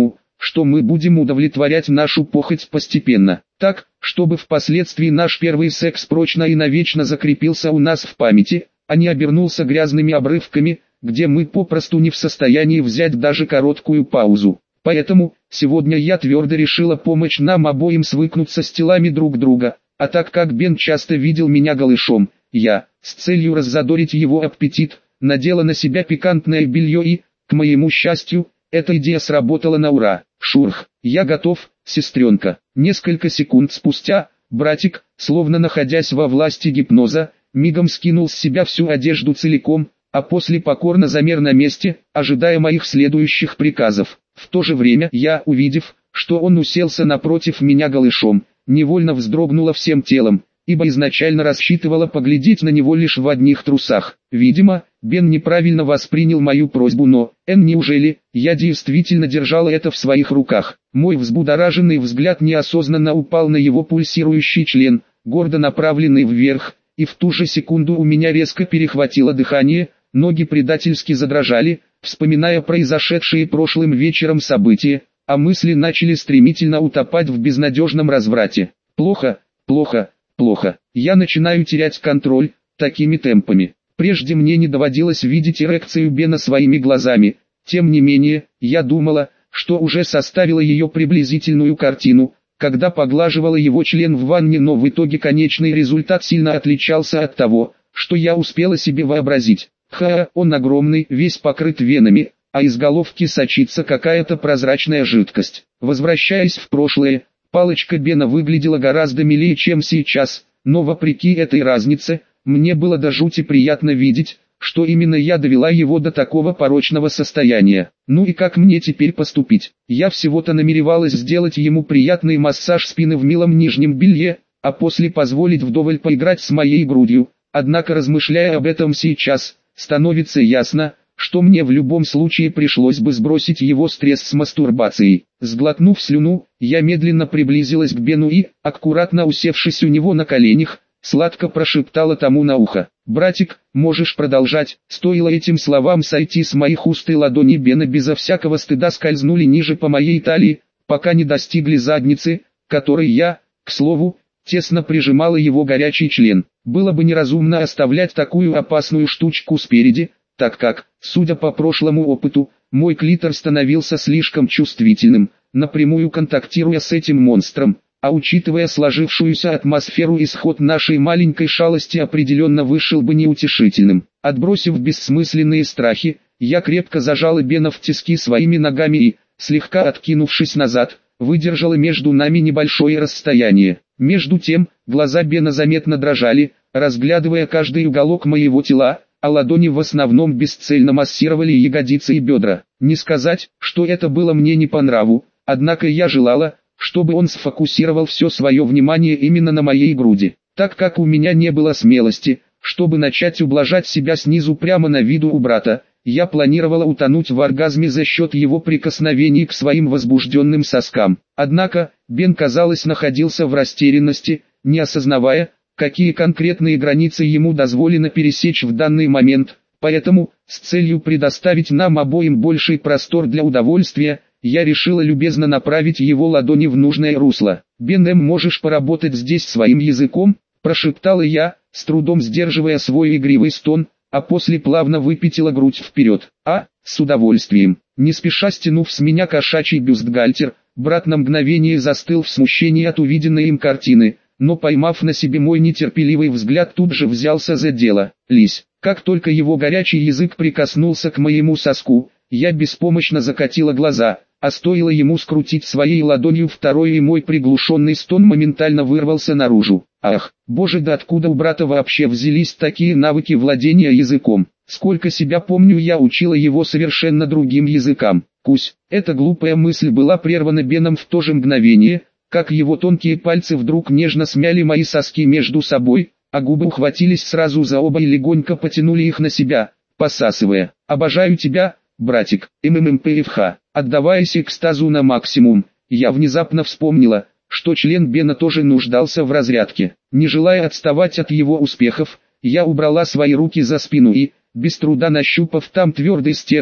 что мы будем удовлетворять нашу похоть постепенно, так, чтобы впоследствии наш первый секс прочно и навечно закрепился у нас в памяти, а не обернулся грязными обрывками, где мы попросту не в состоянии взять даже короткую паузу. Поэтому, сегодня я твердо решила помочь нам обоим свыкнуться с телами друг друга, а так как Бен часто видел меня голышом, я, с целью раззадорить его аппетит, надела на себя пикантное белье и, к моему счастью, эта идея сработала на ура. Шурх, я готов, сестренка. Несколько секунд спустя, братик, словно находясь во власти гипноза, мигом скинул с себя всю одежду целиком, а после покорно замер на месте, ожидая моих следующих приказов. В то же время я, увидев, что он уселся напротив меня голышом, невольно вздрогнула всем телом, ибо изначально рассчитывала поглядеть на него лишь в одних трусах. Видимо, Бен неправильно воспринял мою просьбу, но, эн, неужели, я действительно держала это в своих руках? Мой взбудораженный взгляд неосознанно упал на его пульсирующий член, гордо направленный вверх, и в ту же секунду у меня резко перехватило дыхание, ноги предательски задрожали, вспоминая произошедшие прошлым вечером события, а мысли начали стремительно утопать в безнадежном разврате. Плохо, плохо, плохо. Я начинаю терять контроль, такими темпами. Прежде мне не доводилось видеть эрекцию Бена своими глазами, тем не менее, я думала, что уже составила ее приблизительную картину, когда поглаживала его член в ванне, но в итоге конечный результат сильно отличался от того, что я успела себе вообразить. Ха, он огромный, весь покрыт венами, а из головки сочится какая-то прозрачная жидкость. Возвращаясь в прошлое, палочка Бена выглядела гораздо милее, чем сейчас, но вопреки этой разнице, мне было до жути приятно видеть, что именно я довела его до такого порочного состояния. Ну и как мне теперь поступить? Я всего-то намеревалась сделать ему приятный массаж спины в милом нижнем белье, а после позволить вдоволь поиграть с моей грудью. Однако, размышляя об этом сейчас, становится ясно, что мне в любом случае пришлось бы сбросить его стресс с мастурбацией. Сглотнув слюну, я медленно приблизилась к Бену и, аккуратно усевшись у него на коленях, сладко прошептала тому на ухо: «Братик, можешь продолжать». Стоило этим словам сойти с моих уст, и ладони Бена безо всякого стыда скользнули ниже по моей талии, пока не достигли задницы, которой я, к слову, тесно прижимала его горячий член. Было бы неразумно оставлять такую опасную штучку спереди, так как, судя по прошлому опыту, мой клитор становился слишком чувствительным, напрямую контактируя с этим монстром, а учитывая сложившуюся атмосферу, исход нашей маленькой шалости определенно вышел бы неутешительным. Отбросив бессмысленные страхи, я крепко зажала Бена в тиски своими ногами и, слегка откинувшись назад, выдержала между нами небольшое расстояние. Между тем, глаза Бена заметно дрожали, разглядывая каждый уголок моего тела, а ладони в основном бесцельно массировали ягодицы и бедра. Не сказать, что это было мне не по нраву, однако я желала, чтобы он сфокусировал все свое внимание именно на моей груди, так как у меня не было смелости, чтобы начать ублажать себя снизу прямо на виду у брата. Я планировала утонуть в оргазме за счет его прикосновений к своим возбужденным соскам. Однако, Бен, казалось, находился в растерянности, не осознавая, какие конкретные границы ему дозволено пересечь в данный момент, поэтому, с целью предоставить нам обоим больший простор для удовольствия, я решила любезно направить его ладони в нужное русло. «Бен, эм, можешь поработать здесь своим языком?» – прошептала я, с трудом сдерживая свой игривый стон, а после плавно выпятила грудь вперед. «А, с удовольствием». Не спеша стянув с меня кошачий бюстгальтер, брат на мгновение застыл в смущении от увиденной им картины, но, поймав на себе мой нетерпеливый взгляд, тут же взялся за дело. «Лись». Как только его горячий язык прикоснулся к моему соску, я беспомощно закатила глаза, а стоило ему скрутить своей ладонью второй, и мой приглушенный стон моментально вырвался наружу. Ах, боже, да откуда у брата вообще взялись такие навыки владения языком? Сколько себя помню, я учила его совершенно другим языкам. Кусь, эта глупая мысль была прервана Беном в то же мгновение, как его тонкие пальцы вдруг нежно смяли мои соски между собой, а губы ухватились сразу за оба и легонько потянули их на себя, посасывая. «Обожаю тебя, братик». МММПФХ. Отдаваясь экстазу на максимум, я внезапно вспомнила, что член Бена тоже нуждался в разрядке. Не желая отставать от его успехов, я убрала свои руки за спину и, без труда нащупав там твердый стержень,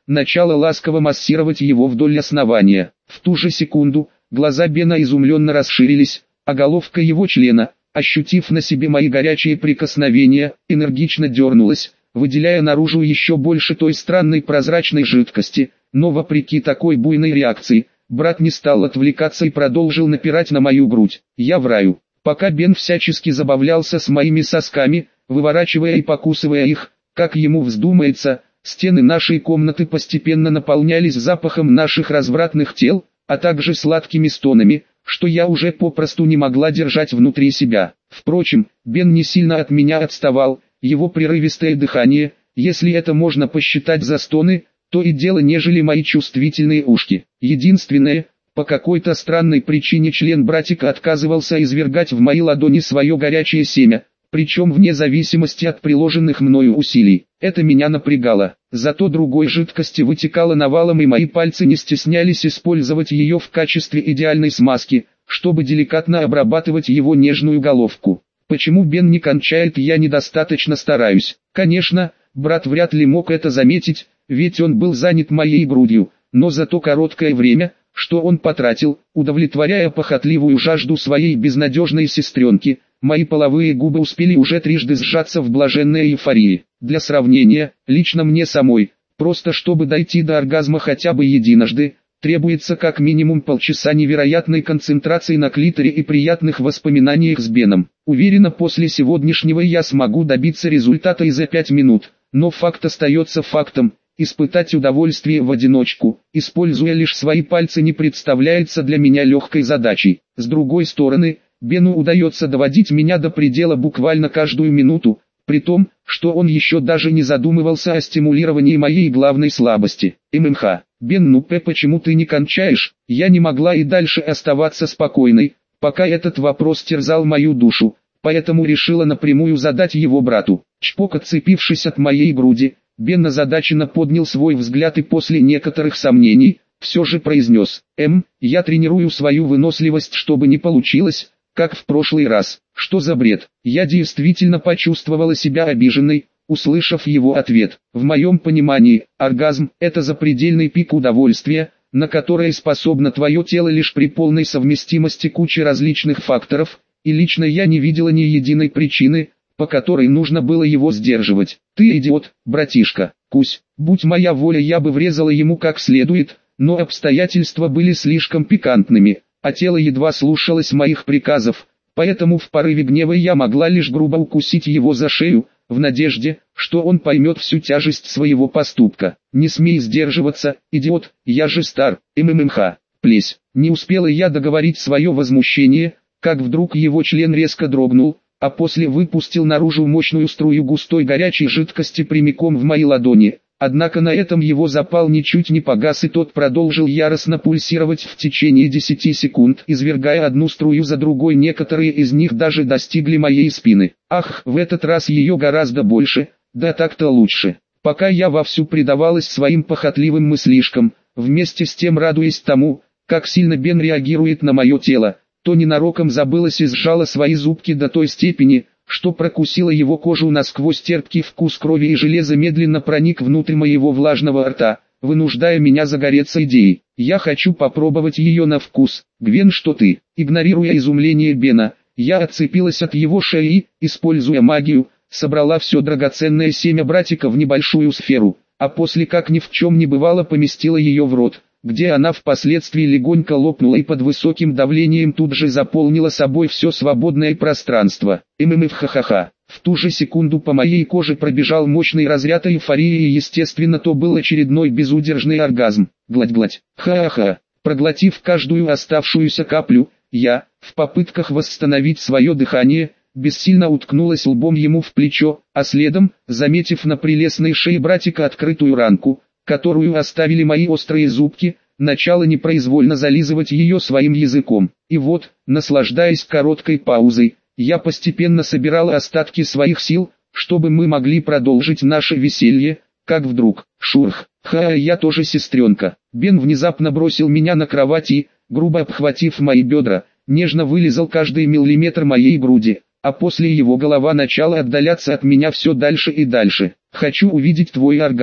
начала ласково массировать его вдоль основания. В ту же секунду, глаза Бена изумленно расширились, а головка его члена, ощутив на себе мои горячие прикосновения, энергично дернулась, выделяя наружу еще больше той странной прозрачной жидкости, но вопреки такой буйной реакции, брат не стал отвлекаться и продолжил напирать на мою грудь. Я в раю. Пока Бен всячески забавлялся с моими сосками, выворачивая и покусывая их, как ему вздумается, стены нашей комнаты постепенно наполнялись запахом наших развратных тел, а также сладкими стонами, что я уже попросту не могла держать внутри себя. Впрочем, Бен не сильно от меня отставал, его прерывистое дыхание, если это можно посчитать за стоны, то и дело нежели мои чувствительные ушки. Единственное, по какой-то странной причине член братика отказывался извергать в мои ладони свое горячее семя, причем вне зависимости от приложенных мною усилий. Это меня напрягало. Зато другой жидкости вытекало навалом, и мои пальцы не стеснялись использовать ее в качестве идеальной смазки, чтобы деликатно обрабатывать его нежную головку. Почему Бен не кончает, я недостаточно стараюсь. Конечно, брат вряд ли мог это заметить, ведь он был занят моей грудью, но за то короткое время, что он потратил, удовлетворяя похотливую жажду своей безнадежной сестренки, мои половые губы успели уже трижды сжаться в блаженной эйфории. Для сравнения, лично мне самой, просто чтобы дойти до оргазма хотя бы единожды, требуется как минимум полчаса невероятной концентрации на клиторе и приятных воспоминаниях с Беном. Уверена, после сегодняшнего я смогу добиться результата и за пять минут, но факт остается фактом. Испытать удовольствие в одиночку, используя лишь свои пальцы, не представляется для меня легкой задачей. С другой стороны, Бену удается доводить меня до предела буквально каждую минуту, при том, что он еще даже не задумывался о стимулировании моей главной слабости. ММХ. Бен, ну п, почему ты не кончаешь? Я не могла и дальше оставаться спокойной, пока этот вопрос терзал мою душу, поэтому решила напрямую задать его брату. Чпок, отцепившись от моей груди, Бен озадаченно поднял свой взгляд и после некоторых сомнений, все же произнес: «Эм, я тренирую свою выносливость, чтобы не получилось, как в прошлый раз». Что за бред? Я действительно почувствовала себя обиженной, услышав его ответ. В моем понимании, оргазм – это запредельный пик удовольствия, на которое способно твое тело лишь при полной совместимости кучи различных факторов, и лично я не видела ни единой причины, по которой нужно было его сдерживать. Ты идиот, братишка, кусь, будь моя воля, я бы врезала ему как следует, но обстоятельства были слишком пикантными, а тело едва слушалось моих приказов, поэтому в порыве гнева я могла лишь грубо укусить его за шею, в надежде, что он поймет всю тяжесть своего поступка. Не смей сдерживаться, идиот, я же стар, МММХ, плесь. Не успела я договорить свое возмущение, как вдруг его член резко дрогнул, а после выпустил наружу мощную струю густой горячей жидкости прямиком в мои ладони. Однако на этом его запал ничуть не погас, и тот продолжил яростно пульсировать в течение десяти секунд, извергая одну струю за другой, некоторые из них даже достигли моей спины. Ах, в этот раз ее гораздо больше, да так-то лучше. Пока я вовсю предавалась своим похотливым мыслишкам, вместе с тем радуясь тому, как сильно Бен реагирует на мое тело, то ненароком забылась и сжала свои зубки до той степени, что прокусила его кожу насквозь. Терпкий вкус крови и железа медленно проник внутрь моего влажного рта, вынуждая меня загореться идеей. Я хочу попробовать ее на вкус. Гвен, что ты? Игнорируя изумление Бена, я отцепилась от его шеи, используя магию, собрала все драгоценное семя братика в небольшую сферу, а после, как ни в чем не бывало, поместила ее в рот, где она впоследствии легонько лопнула и под высоким давлением тут же заполнила собой все свободное пространство. ММФ-ха-ха-ха. В ту же секунду по моей коже пробежал мощный разряд эйфории, и естественно то был очередной безудержный оргазм. Гладь-гладь. Ха-ха. Проглотив каждую оставшуюся каплю, я, в попытках восстановить свое дыхание, бессильно уткнулась лбом ему в плечо, а следом, заметив на прелестной шее братика открытую ранку, которую оставили мои острые зубки, начала непроизвольно зализывать ее своим языком. И вот, наслаждаясь короткой паузой, я постепенно собирала остатки своих сил, чтобы мы могли продолжить наше веселье, как вдруг, шурх, ха, я тоже сестренка. Бен внезапно бросил меня на кровать и, грубо обхватив мои бедра, нежно вылизал каждый миллиметр моей груди, а после его голова начала отдаляться от меня все дальше и дальше. Хочу увидеть твой оргазм.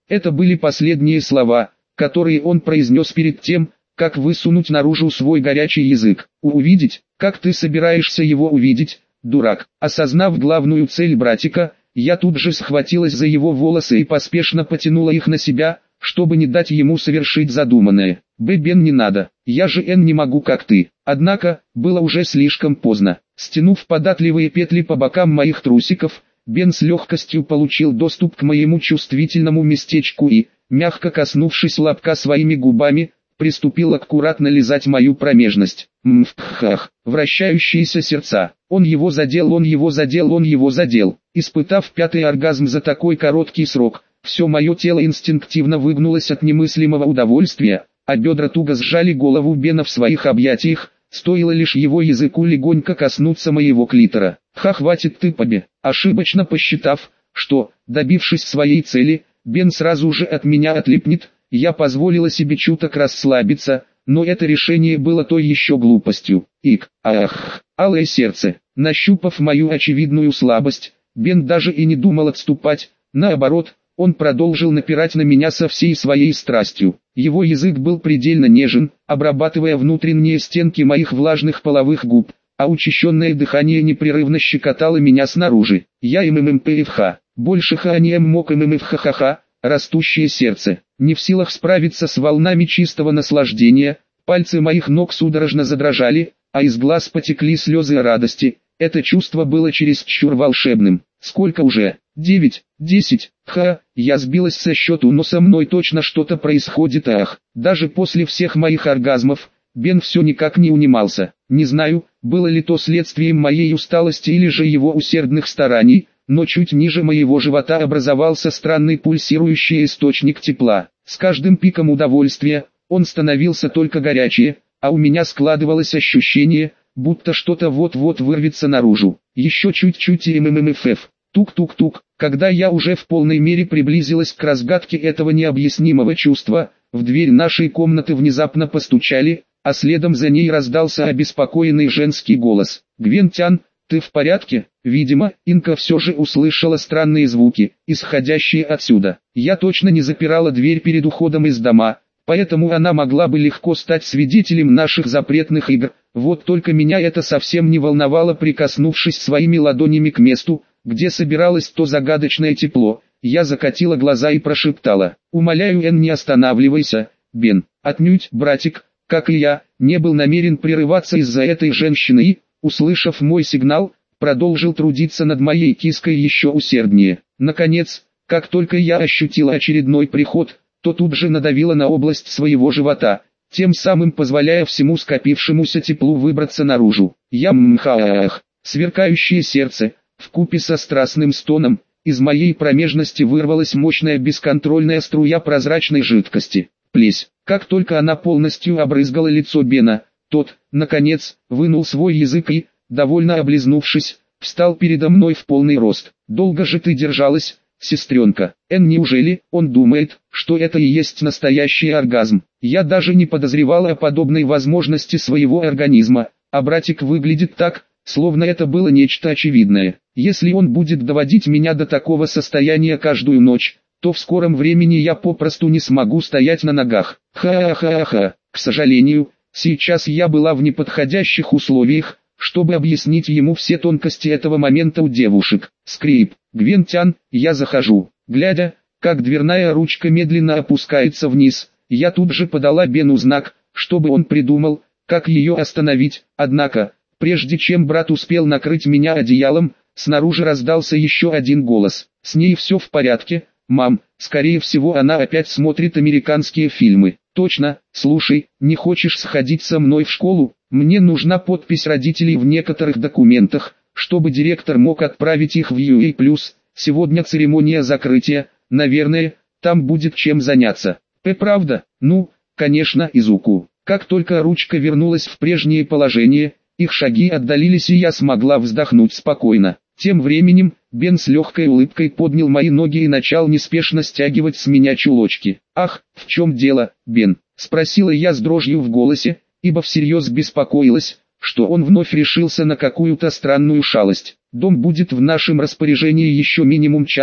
Это были последние слова, которые он произнес перед тем, как высунуть наружу свой горячий язык. Увидеть, как ты собираешься его увидеть, дурак. Осознав главную цель братика, я тут же схватилась за его волосы и поспешно потянула их на себя, чтобы не дать ему совершить задуманное. «Б, Бен, не надо, я же Н не могу как ты». Однако, было уже слишком поздно. Стянув податливые петли по бокам моих трусиков, Бен с легкостью получил доступ к моему чувствительному местечку и, мягко коснувшись лобка своими губами, приступил аккуратно лизать мою промежность. Мфх, вращающиеся сердца. Он его задел, он его задел, он его задел. Испытав пятый оргазм за такой короткий срок, все мое тело инстинктивно выгнулось от немыслимого удовольствия, а бедра туго сжали голову Бена в своих объятиях, стоило лишь его языку легонько коснуться моего клитора. Ха, хватит ты побе. Ошибочно посчитав, что, добившись своей цели, Бен сразу же от меня отлипнет, я позволила себе чуток расслабиться, но это решение было той еще глупостью. Ик, ах, алое сердце. Нащупав мою очевидную слабость, Бен даже и не думал отступать, наоборот, он продолжил напирать на меня со всей своей страстью. Его язык был предельно нежен, обрабатывая внутренние стенки моих влажных половых губ, а учащенное дыхание непрерывно щекотало меня снаружи. Я ммпфх, больше ха не мок ммфхха, растущее сердце. Не в силах справиться с волнами чистого наслаждения, пальцы моих ног судорожно задрожали, а из глаз потекли слезы радости. Это чувство было чересчур волшебным. Сколько уже? Девять, десять, ха, я сбилась со счету, но со мной точно что-то происходит, ах. Даже после всех моих оргазмов, Бен все никак не унимался. Не знаю, было ли то следствием моей усталости или же его усердных стараний, но чуть ниже моего живота образовался странный пульсирующий источник тепла. С каждым пиком удовольствия, он становился только горячее, а у меня складывалось ощущение, будто что-то вот-вот вырвется наружу. Еще чуть-чуть и ммфф. Тук-тук-тук. Когда я уже в полной мере приблизилась к разгадке этого необъяснимого чувства, в дверь нашей комнаты внезапно постучали, а следом за ней раздался обеспокоенный женский голос. «Гвентян, ты в порядке?» Видимо, Инка все же услышала странные звуки, исходящие отсюда. Я точно не запирала дверь перед уходом из дома, поэтому она могла бы легко стать свидетелем наших запретных игр. Вот только меня это совсем не волновало, прикоснувшись своими ладонями к месту, где собиралось то загадочное тепло. Я закатила глаза и прошептала: «Умоляю, Эн, не останавливайся, Бен». Отнюдь, братик, как и я, не был намерен прерываться из-за этой женщины и, услышав мой сигнал, продолжил трудиться над моей киской еще усерднее. Наконец, как только я ощутила очередной приход, то тут же надавила на область своего живота, тем самым позволяя всему скопившемуся теплу выбраться наружу. Я ммхаах, сверкающее сердце, вкупе со страстным стоном, из моей промежности вырвалась мощная бесконтрольная струя прозрачной жидкости. Плесь. Как только она полностью обрызгала лицо Бена, тот, наконец, вынул свой язык и, довольно облизнувшись, встал передо мной в полный рост. «Долго же ты держалась, сестренка?» Эн, неужели он думает, что это и есть настоящий оргазм? Я даже не подозревала о подобной возможности своего организма, а братик выглядит так, словно это было нечто очевидное. Если он будет доводить меня до такого состояния каждую ночь, то в скором времени я попросту не смогу стоять на ногах. Ха-ха-ха-ха. К сожалению, сейчас я была в неподходящих условиях, чтобы объяснить ему все тонкости этого момента у девушек. Скрип. «Гвентян, я захожу». Глядя, как дверная ручка медленно опускается вниз, я тут же подала Бену знак, чтобы он придумал, как ее остановить. Однако, прежде чем брат успел накрыть меня одеялом, снаружи раздался еще один голос. «С ней все в порядке, мам, скорее всего она опять смотрит американские фильмы». «Точно, слушай, не хочешь сходить со мной в школу? Мне нужна подпись родителей в некоторых документах, чтобы директор мог отправить их в ю эй плюс, сегодня церемония закрытия, наверное, там будет чем заняться». «П, правда? Ну, конечно, Изуку». Как только ручка вернулась в прежнее положение, их шаги отдалились и я смогла вздохнуть спокойно. Тем временем, Бен с легкой улыбкой поднял мои ноги и начал неспешно стягивать с меня чулочки. «Ах, в чем дело, Бен?» – спросила я с дрожью в голосе, ибо всерьез беспокоилась, что он вновь решился на какую-то странную шалость. «Дом будет в нашем распоряжении еще минимум час,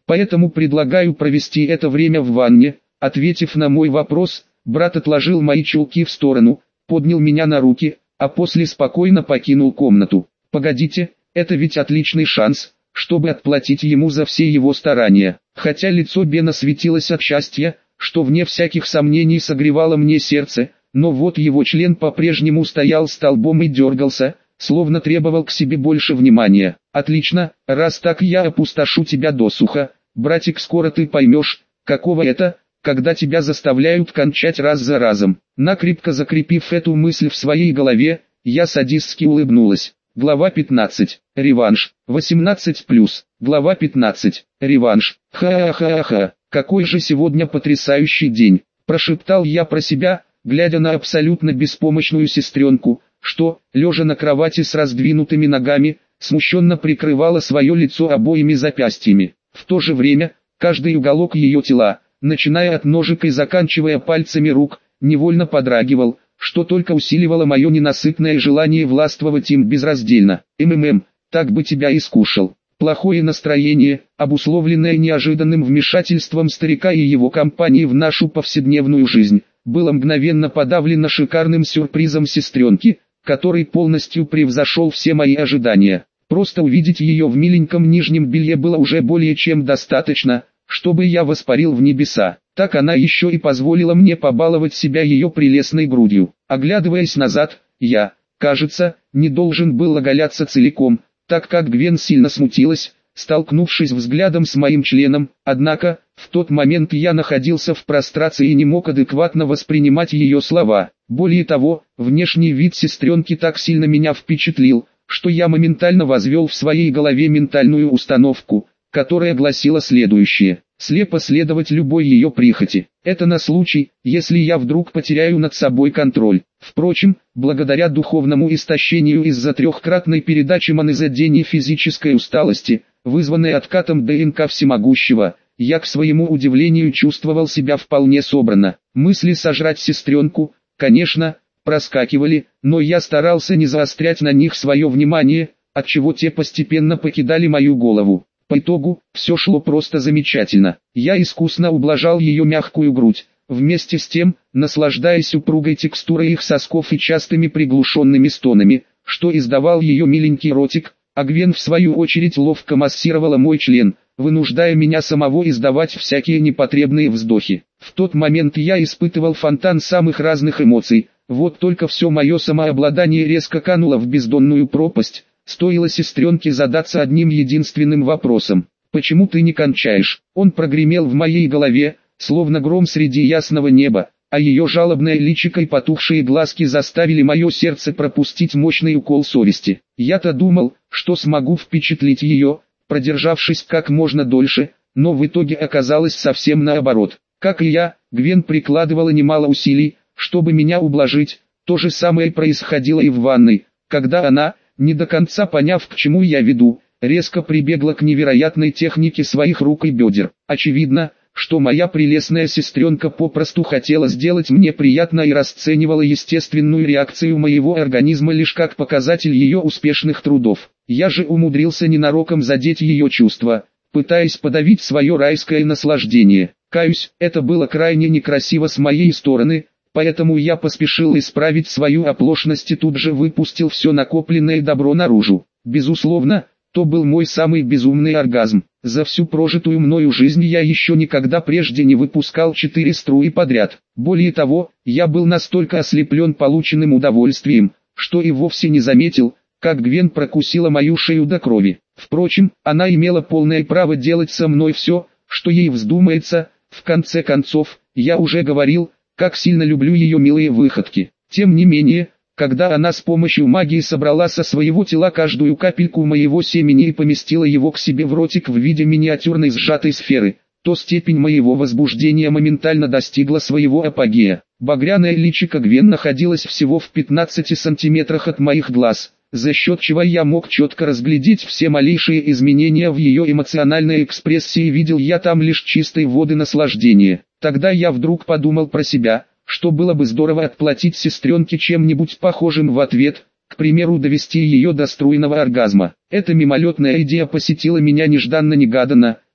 Поэтому предлагаю провести это время в ванне. Ответив на мой вопрос, брат отложил мои чулки в сторону, поднял меня на руки, а после спокойно покинул комнату. Погодите, это ведь отличный шанс, чтобы отплатить ему за все его старания. Хотя лицо Бена светилось от счастья, что вне всяких сомнений согревало мне сердце, но вот его член по-прежнему стоял столбом и дергался, словно требовал к себе больше внимания. «Отлично, раз так, я опустошу тебя досуха, братик, скоро ты поймешь, каково это, когда тебя заставляют кончать раз за разом». Накрепко закрепив эту мысль в своей голове, я садистски улыбнулась. Глава пятнадцать. Реванш. восемнадцать плюс. Глава пятнадцать. Реванш. Ха-ха-ха, какой же сегодня потрясающий день, прошептал я про себя, глядя на абсолютно беспомощную сестренку, что, лежа на кровати с раздвинутыми ногами, смущенно прикрывала свое лицо обоими запястьями. В то же время, каждый уголок ее тела, начиная от ножек и заканчивая пальцами рук, невольно подрагивал, что только усиливало мое ненасытное желание властвовать им безраздельно. МММ, так бы тебя и скушал. Плохое настроение, обусловленное неожиданным вмешательством старика и его компании в нашу повседневную жизнь, было мгновенно подавлено шикарным сюрпризом сестренки, который полностью превзошел все мои ожидания. Просто увидеть ее в миленьком нижнем белье было уже более чем достаточно, чтобы я воспарил в небеса. Так она еще и позволила мне побаловать себя ее прелестной грудью. Оглядываясь назад, я, кажется, не должен был оголяться целиком, так как Гвен сильно смутилась, столкнувшись взглядом с моим членом, однако, в тот момент я находился в прострации и не мог адекватно воспринимать ее слова. Более того, внешний вид сестренки так сильно меня впечатлил, что я моментально возвел в своей голове ментальную установку, которая гласила следующее: слепо следовать любой ее прихоти. Это на случай, если я вдруг потеряю над собой контроль. Впрочем, благодаря духовному истощению из-за трехкратной передачи манезадения физической усталости, вызванной откатом ДНК всемогущего, я к своему удивлению чувствовал себя вполне собранно. Мысли сожрать сестренку, конечно, проскакивали, но я старался не заострять на них свое внимание, отчего те постепенно покидали мою голову. По итогу, все шло просто замечательно. Я искусно ублажал ее мягкую грудь, вместе с тем, наслаждаясь упругой текстурой их сосков и частыми приглушенными стонами, что издавал ее миленький ротик, а Гвен в свою очередь ловко массировала мой член, вынуждая меня самого издавать всякие непотребные вздохи. В тот момент я испытывал фонтан самых разных эмоций, вот только все мое самообладание резко кануло в бездонную пропасть. Стоило сестренке задаться одним единственным вопросом: «Почему ты не кончаешь?» Он прогремел в моей голове, словно гром среди ясного неба, а ее жалобное личико и потухшие глазки заставили мое сердце пропустить мощный укол совести. Я-то думал, что смогу впечатлить ее, продержавшись как можно дольше, но в итоге оказалось совсем наоборот. Как и я, Гвен прикладывала немало усилий, чтобы меня ублажить. То же самое происходило и в ванной, когда она, не до конца поняв, к чему я веду, резко прибегла к невероятной технике своих рук и бедер. Очевидно, что моя прелестная сестренка попросту хотела сделать мне приятно и расценивала естественную реакцию моего организма лишь как показатель ее успешных трудов. Я же умудрился ненароком задеть ее чувства, пытаясь подавить свое райское наслаждение. Каюсь, это было крайне некрасиво с моей стороны, поэтому я поспешил исправить свою оплошность и тут же выпустил все накопленное добро наружу. Безусловно, то был мой самый безумный оргазм. За всю прожитую мною жизнь я еще никогда прежде не выпускал четыре струи подряд. Более того, я был настолько ослеплен полученным удовольствием, что и вовсе не заметил, как Гвен прокусила мою шею до крови. Впрочем, она имела полное право делать со мной все, что ей вздумается. В конце концов, я уже говорил, как сильно люблю ее милые выходки. Тем не менее, когда она с помощью магии собрала со своего тела каждую капельку моего семени и поместила его к себе в ротик в виде миниатюрной сжатой сферы, то степень моего возбуждения моментально достигла своего апогея. Багряное личико Гвен находилось всего в пятнадцати сантиметрах от моих глаз, за счет чего я мог четко разглядеть все малейшие изменения в ее эмоциональной экспрессии. Видел я там лишь чистой воды наслаждения. Тогда я вдруг подумал про себя, что было бы здорово отплатить сестренке чем-нибудь похожим в ответ, к примеру, довести ее до струйного оргазма. Эта мимолетная идея посетила меня нежданно-негаданно,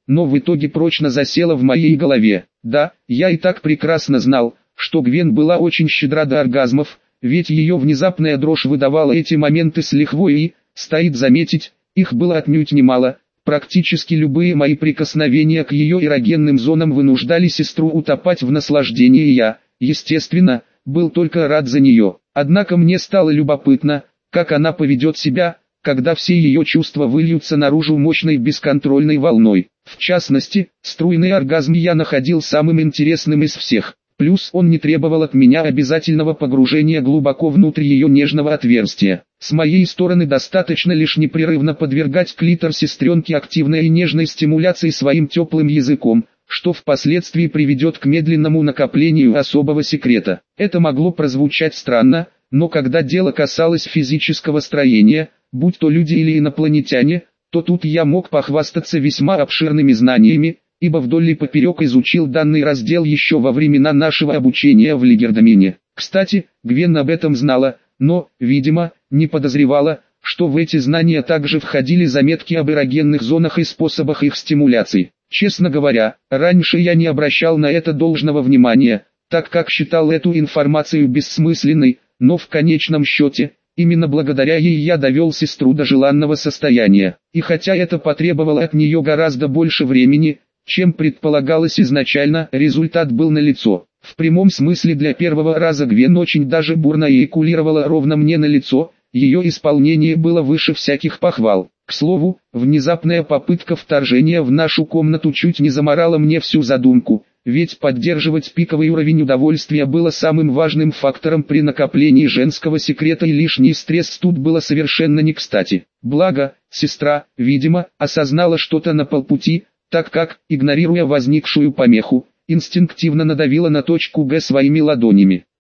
но в итоге прочно засела в моей голове. Да, я и так прекрасно знал, что Гвен была очень щедра до оргазмов, ведь ее внезапная дрожь выдавала эти моменты с лихвой и, стоит заметить, их было отнюдь немало. Практически любые мои прикосновения к ее эрогенным зонам вынуждали сестру утопать в наслаждении, и я, естественно, был только рад за нее. Однако мне стало любопытно, как она поведет себя, когда все ее чувства выльются наружу мощной бесконтрольной волной. В частности, струйный оргазм я находил самым интересным из всех. Плюс он не требовал от меня обязательного погружения глубоко внутрь ее нежного отверстия. С моей стороны достаточно лишь непрерывно подвергать клитор сестренки активной и нежной стимуляции своим теплым языком, что впоследствии приведет к медленному накоплению особого секрета. Это могло прозвучать странно, но когда дело касалось физического строения, будь то люди или инопланетяне, то тут я мог похвастаться весьма обширными знаниями, ибо вдоль и поперек изучил данный раздел еще во времена нашего обучения в Лигердомене. Кстати, Гвен об этом знала, но, видимо, не подозревала, что в эти знания также входили заметки об эрогенных зонах и способах их стимуляции. Честно говоря, раньше я не обращал на это должного внимания, так как считал эту информацию бессмысленной, но в конечном счете, именно благодаря ей я довел сестру до желанного состояния. И хотя это потребовало от нее гораздо больше времени, чем предполагалось изначально, результат был налицо. В прямом смысле для первого раза Гвен очень даже бурно эякулировала ровно мне на лицо, ее исполнение было выше всяких похвал. К слову, внезапная попытка вторжения в нашу комнату чуть не заморала мне всю задумку, ведь поддерживать пиковый уровень удовольствия было самым важным фактором при накоплении женского секрета, и лишний стресс тут было совершенно не кстати. Благо, сестра, видимо, осознала что-то на полпути, так как, игнорируя возникшую помеху, инстинктивно надавила на точку Г своими ладонями.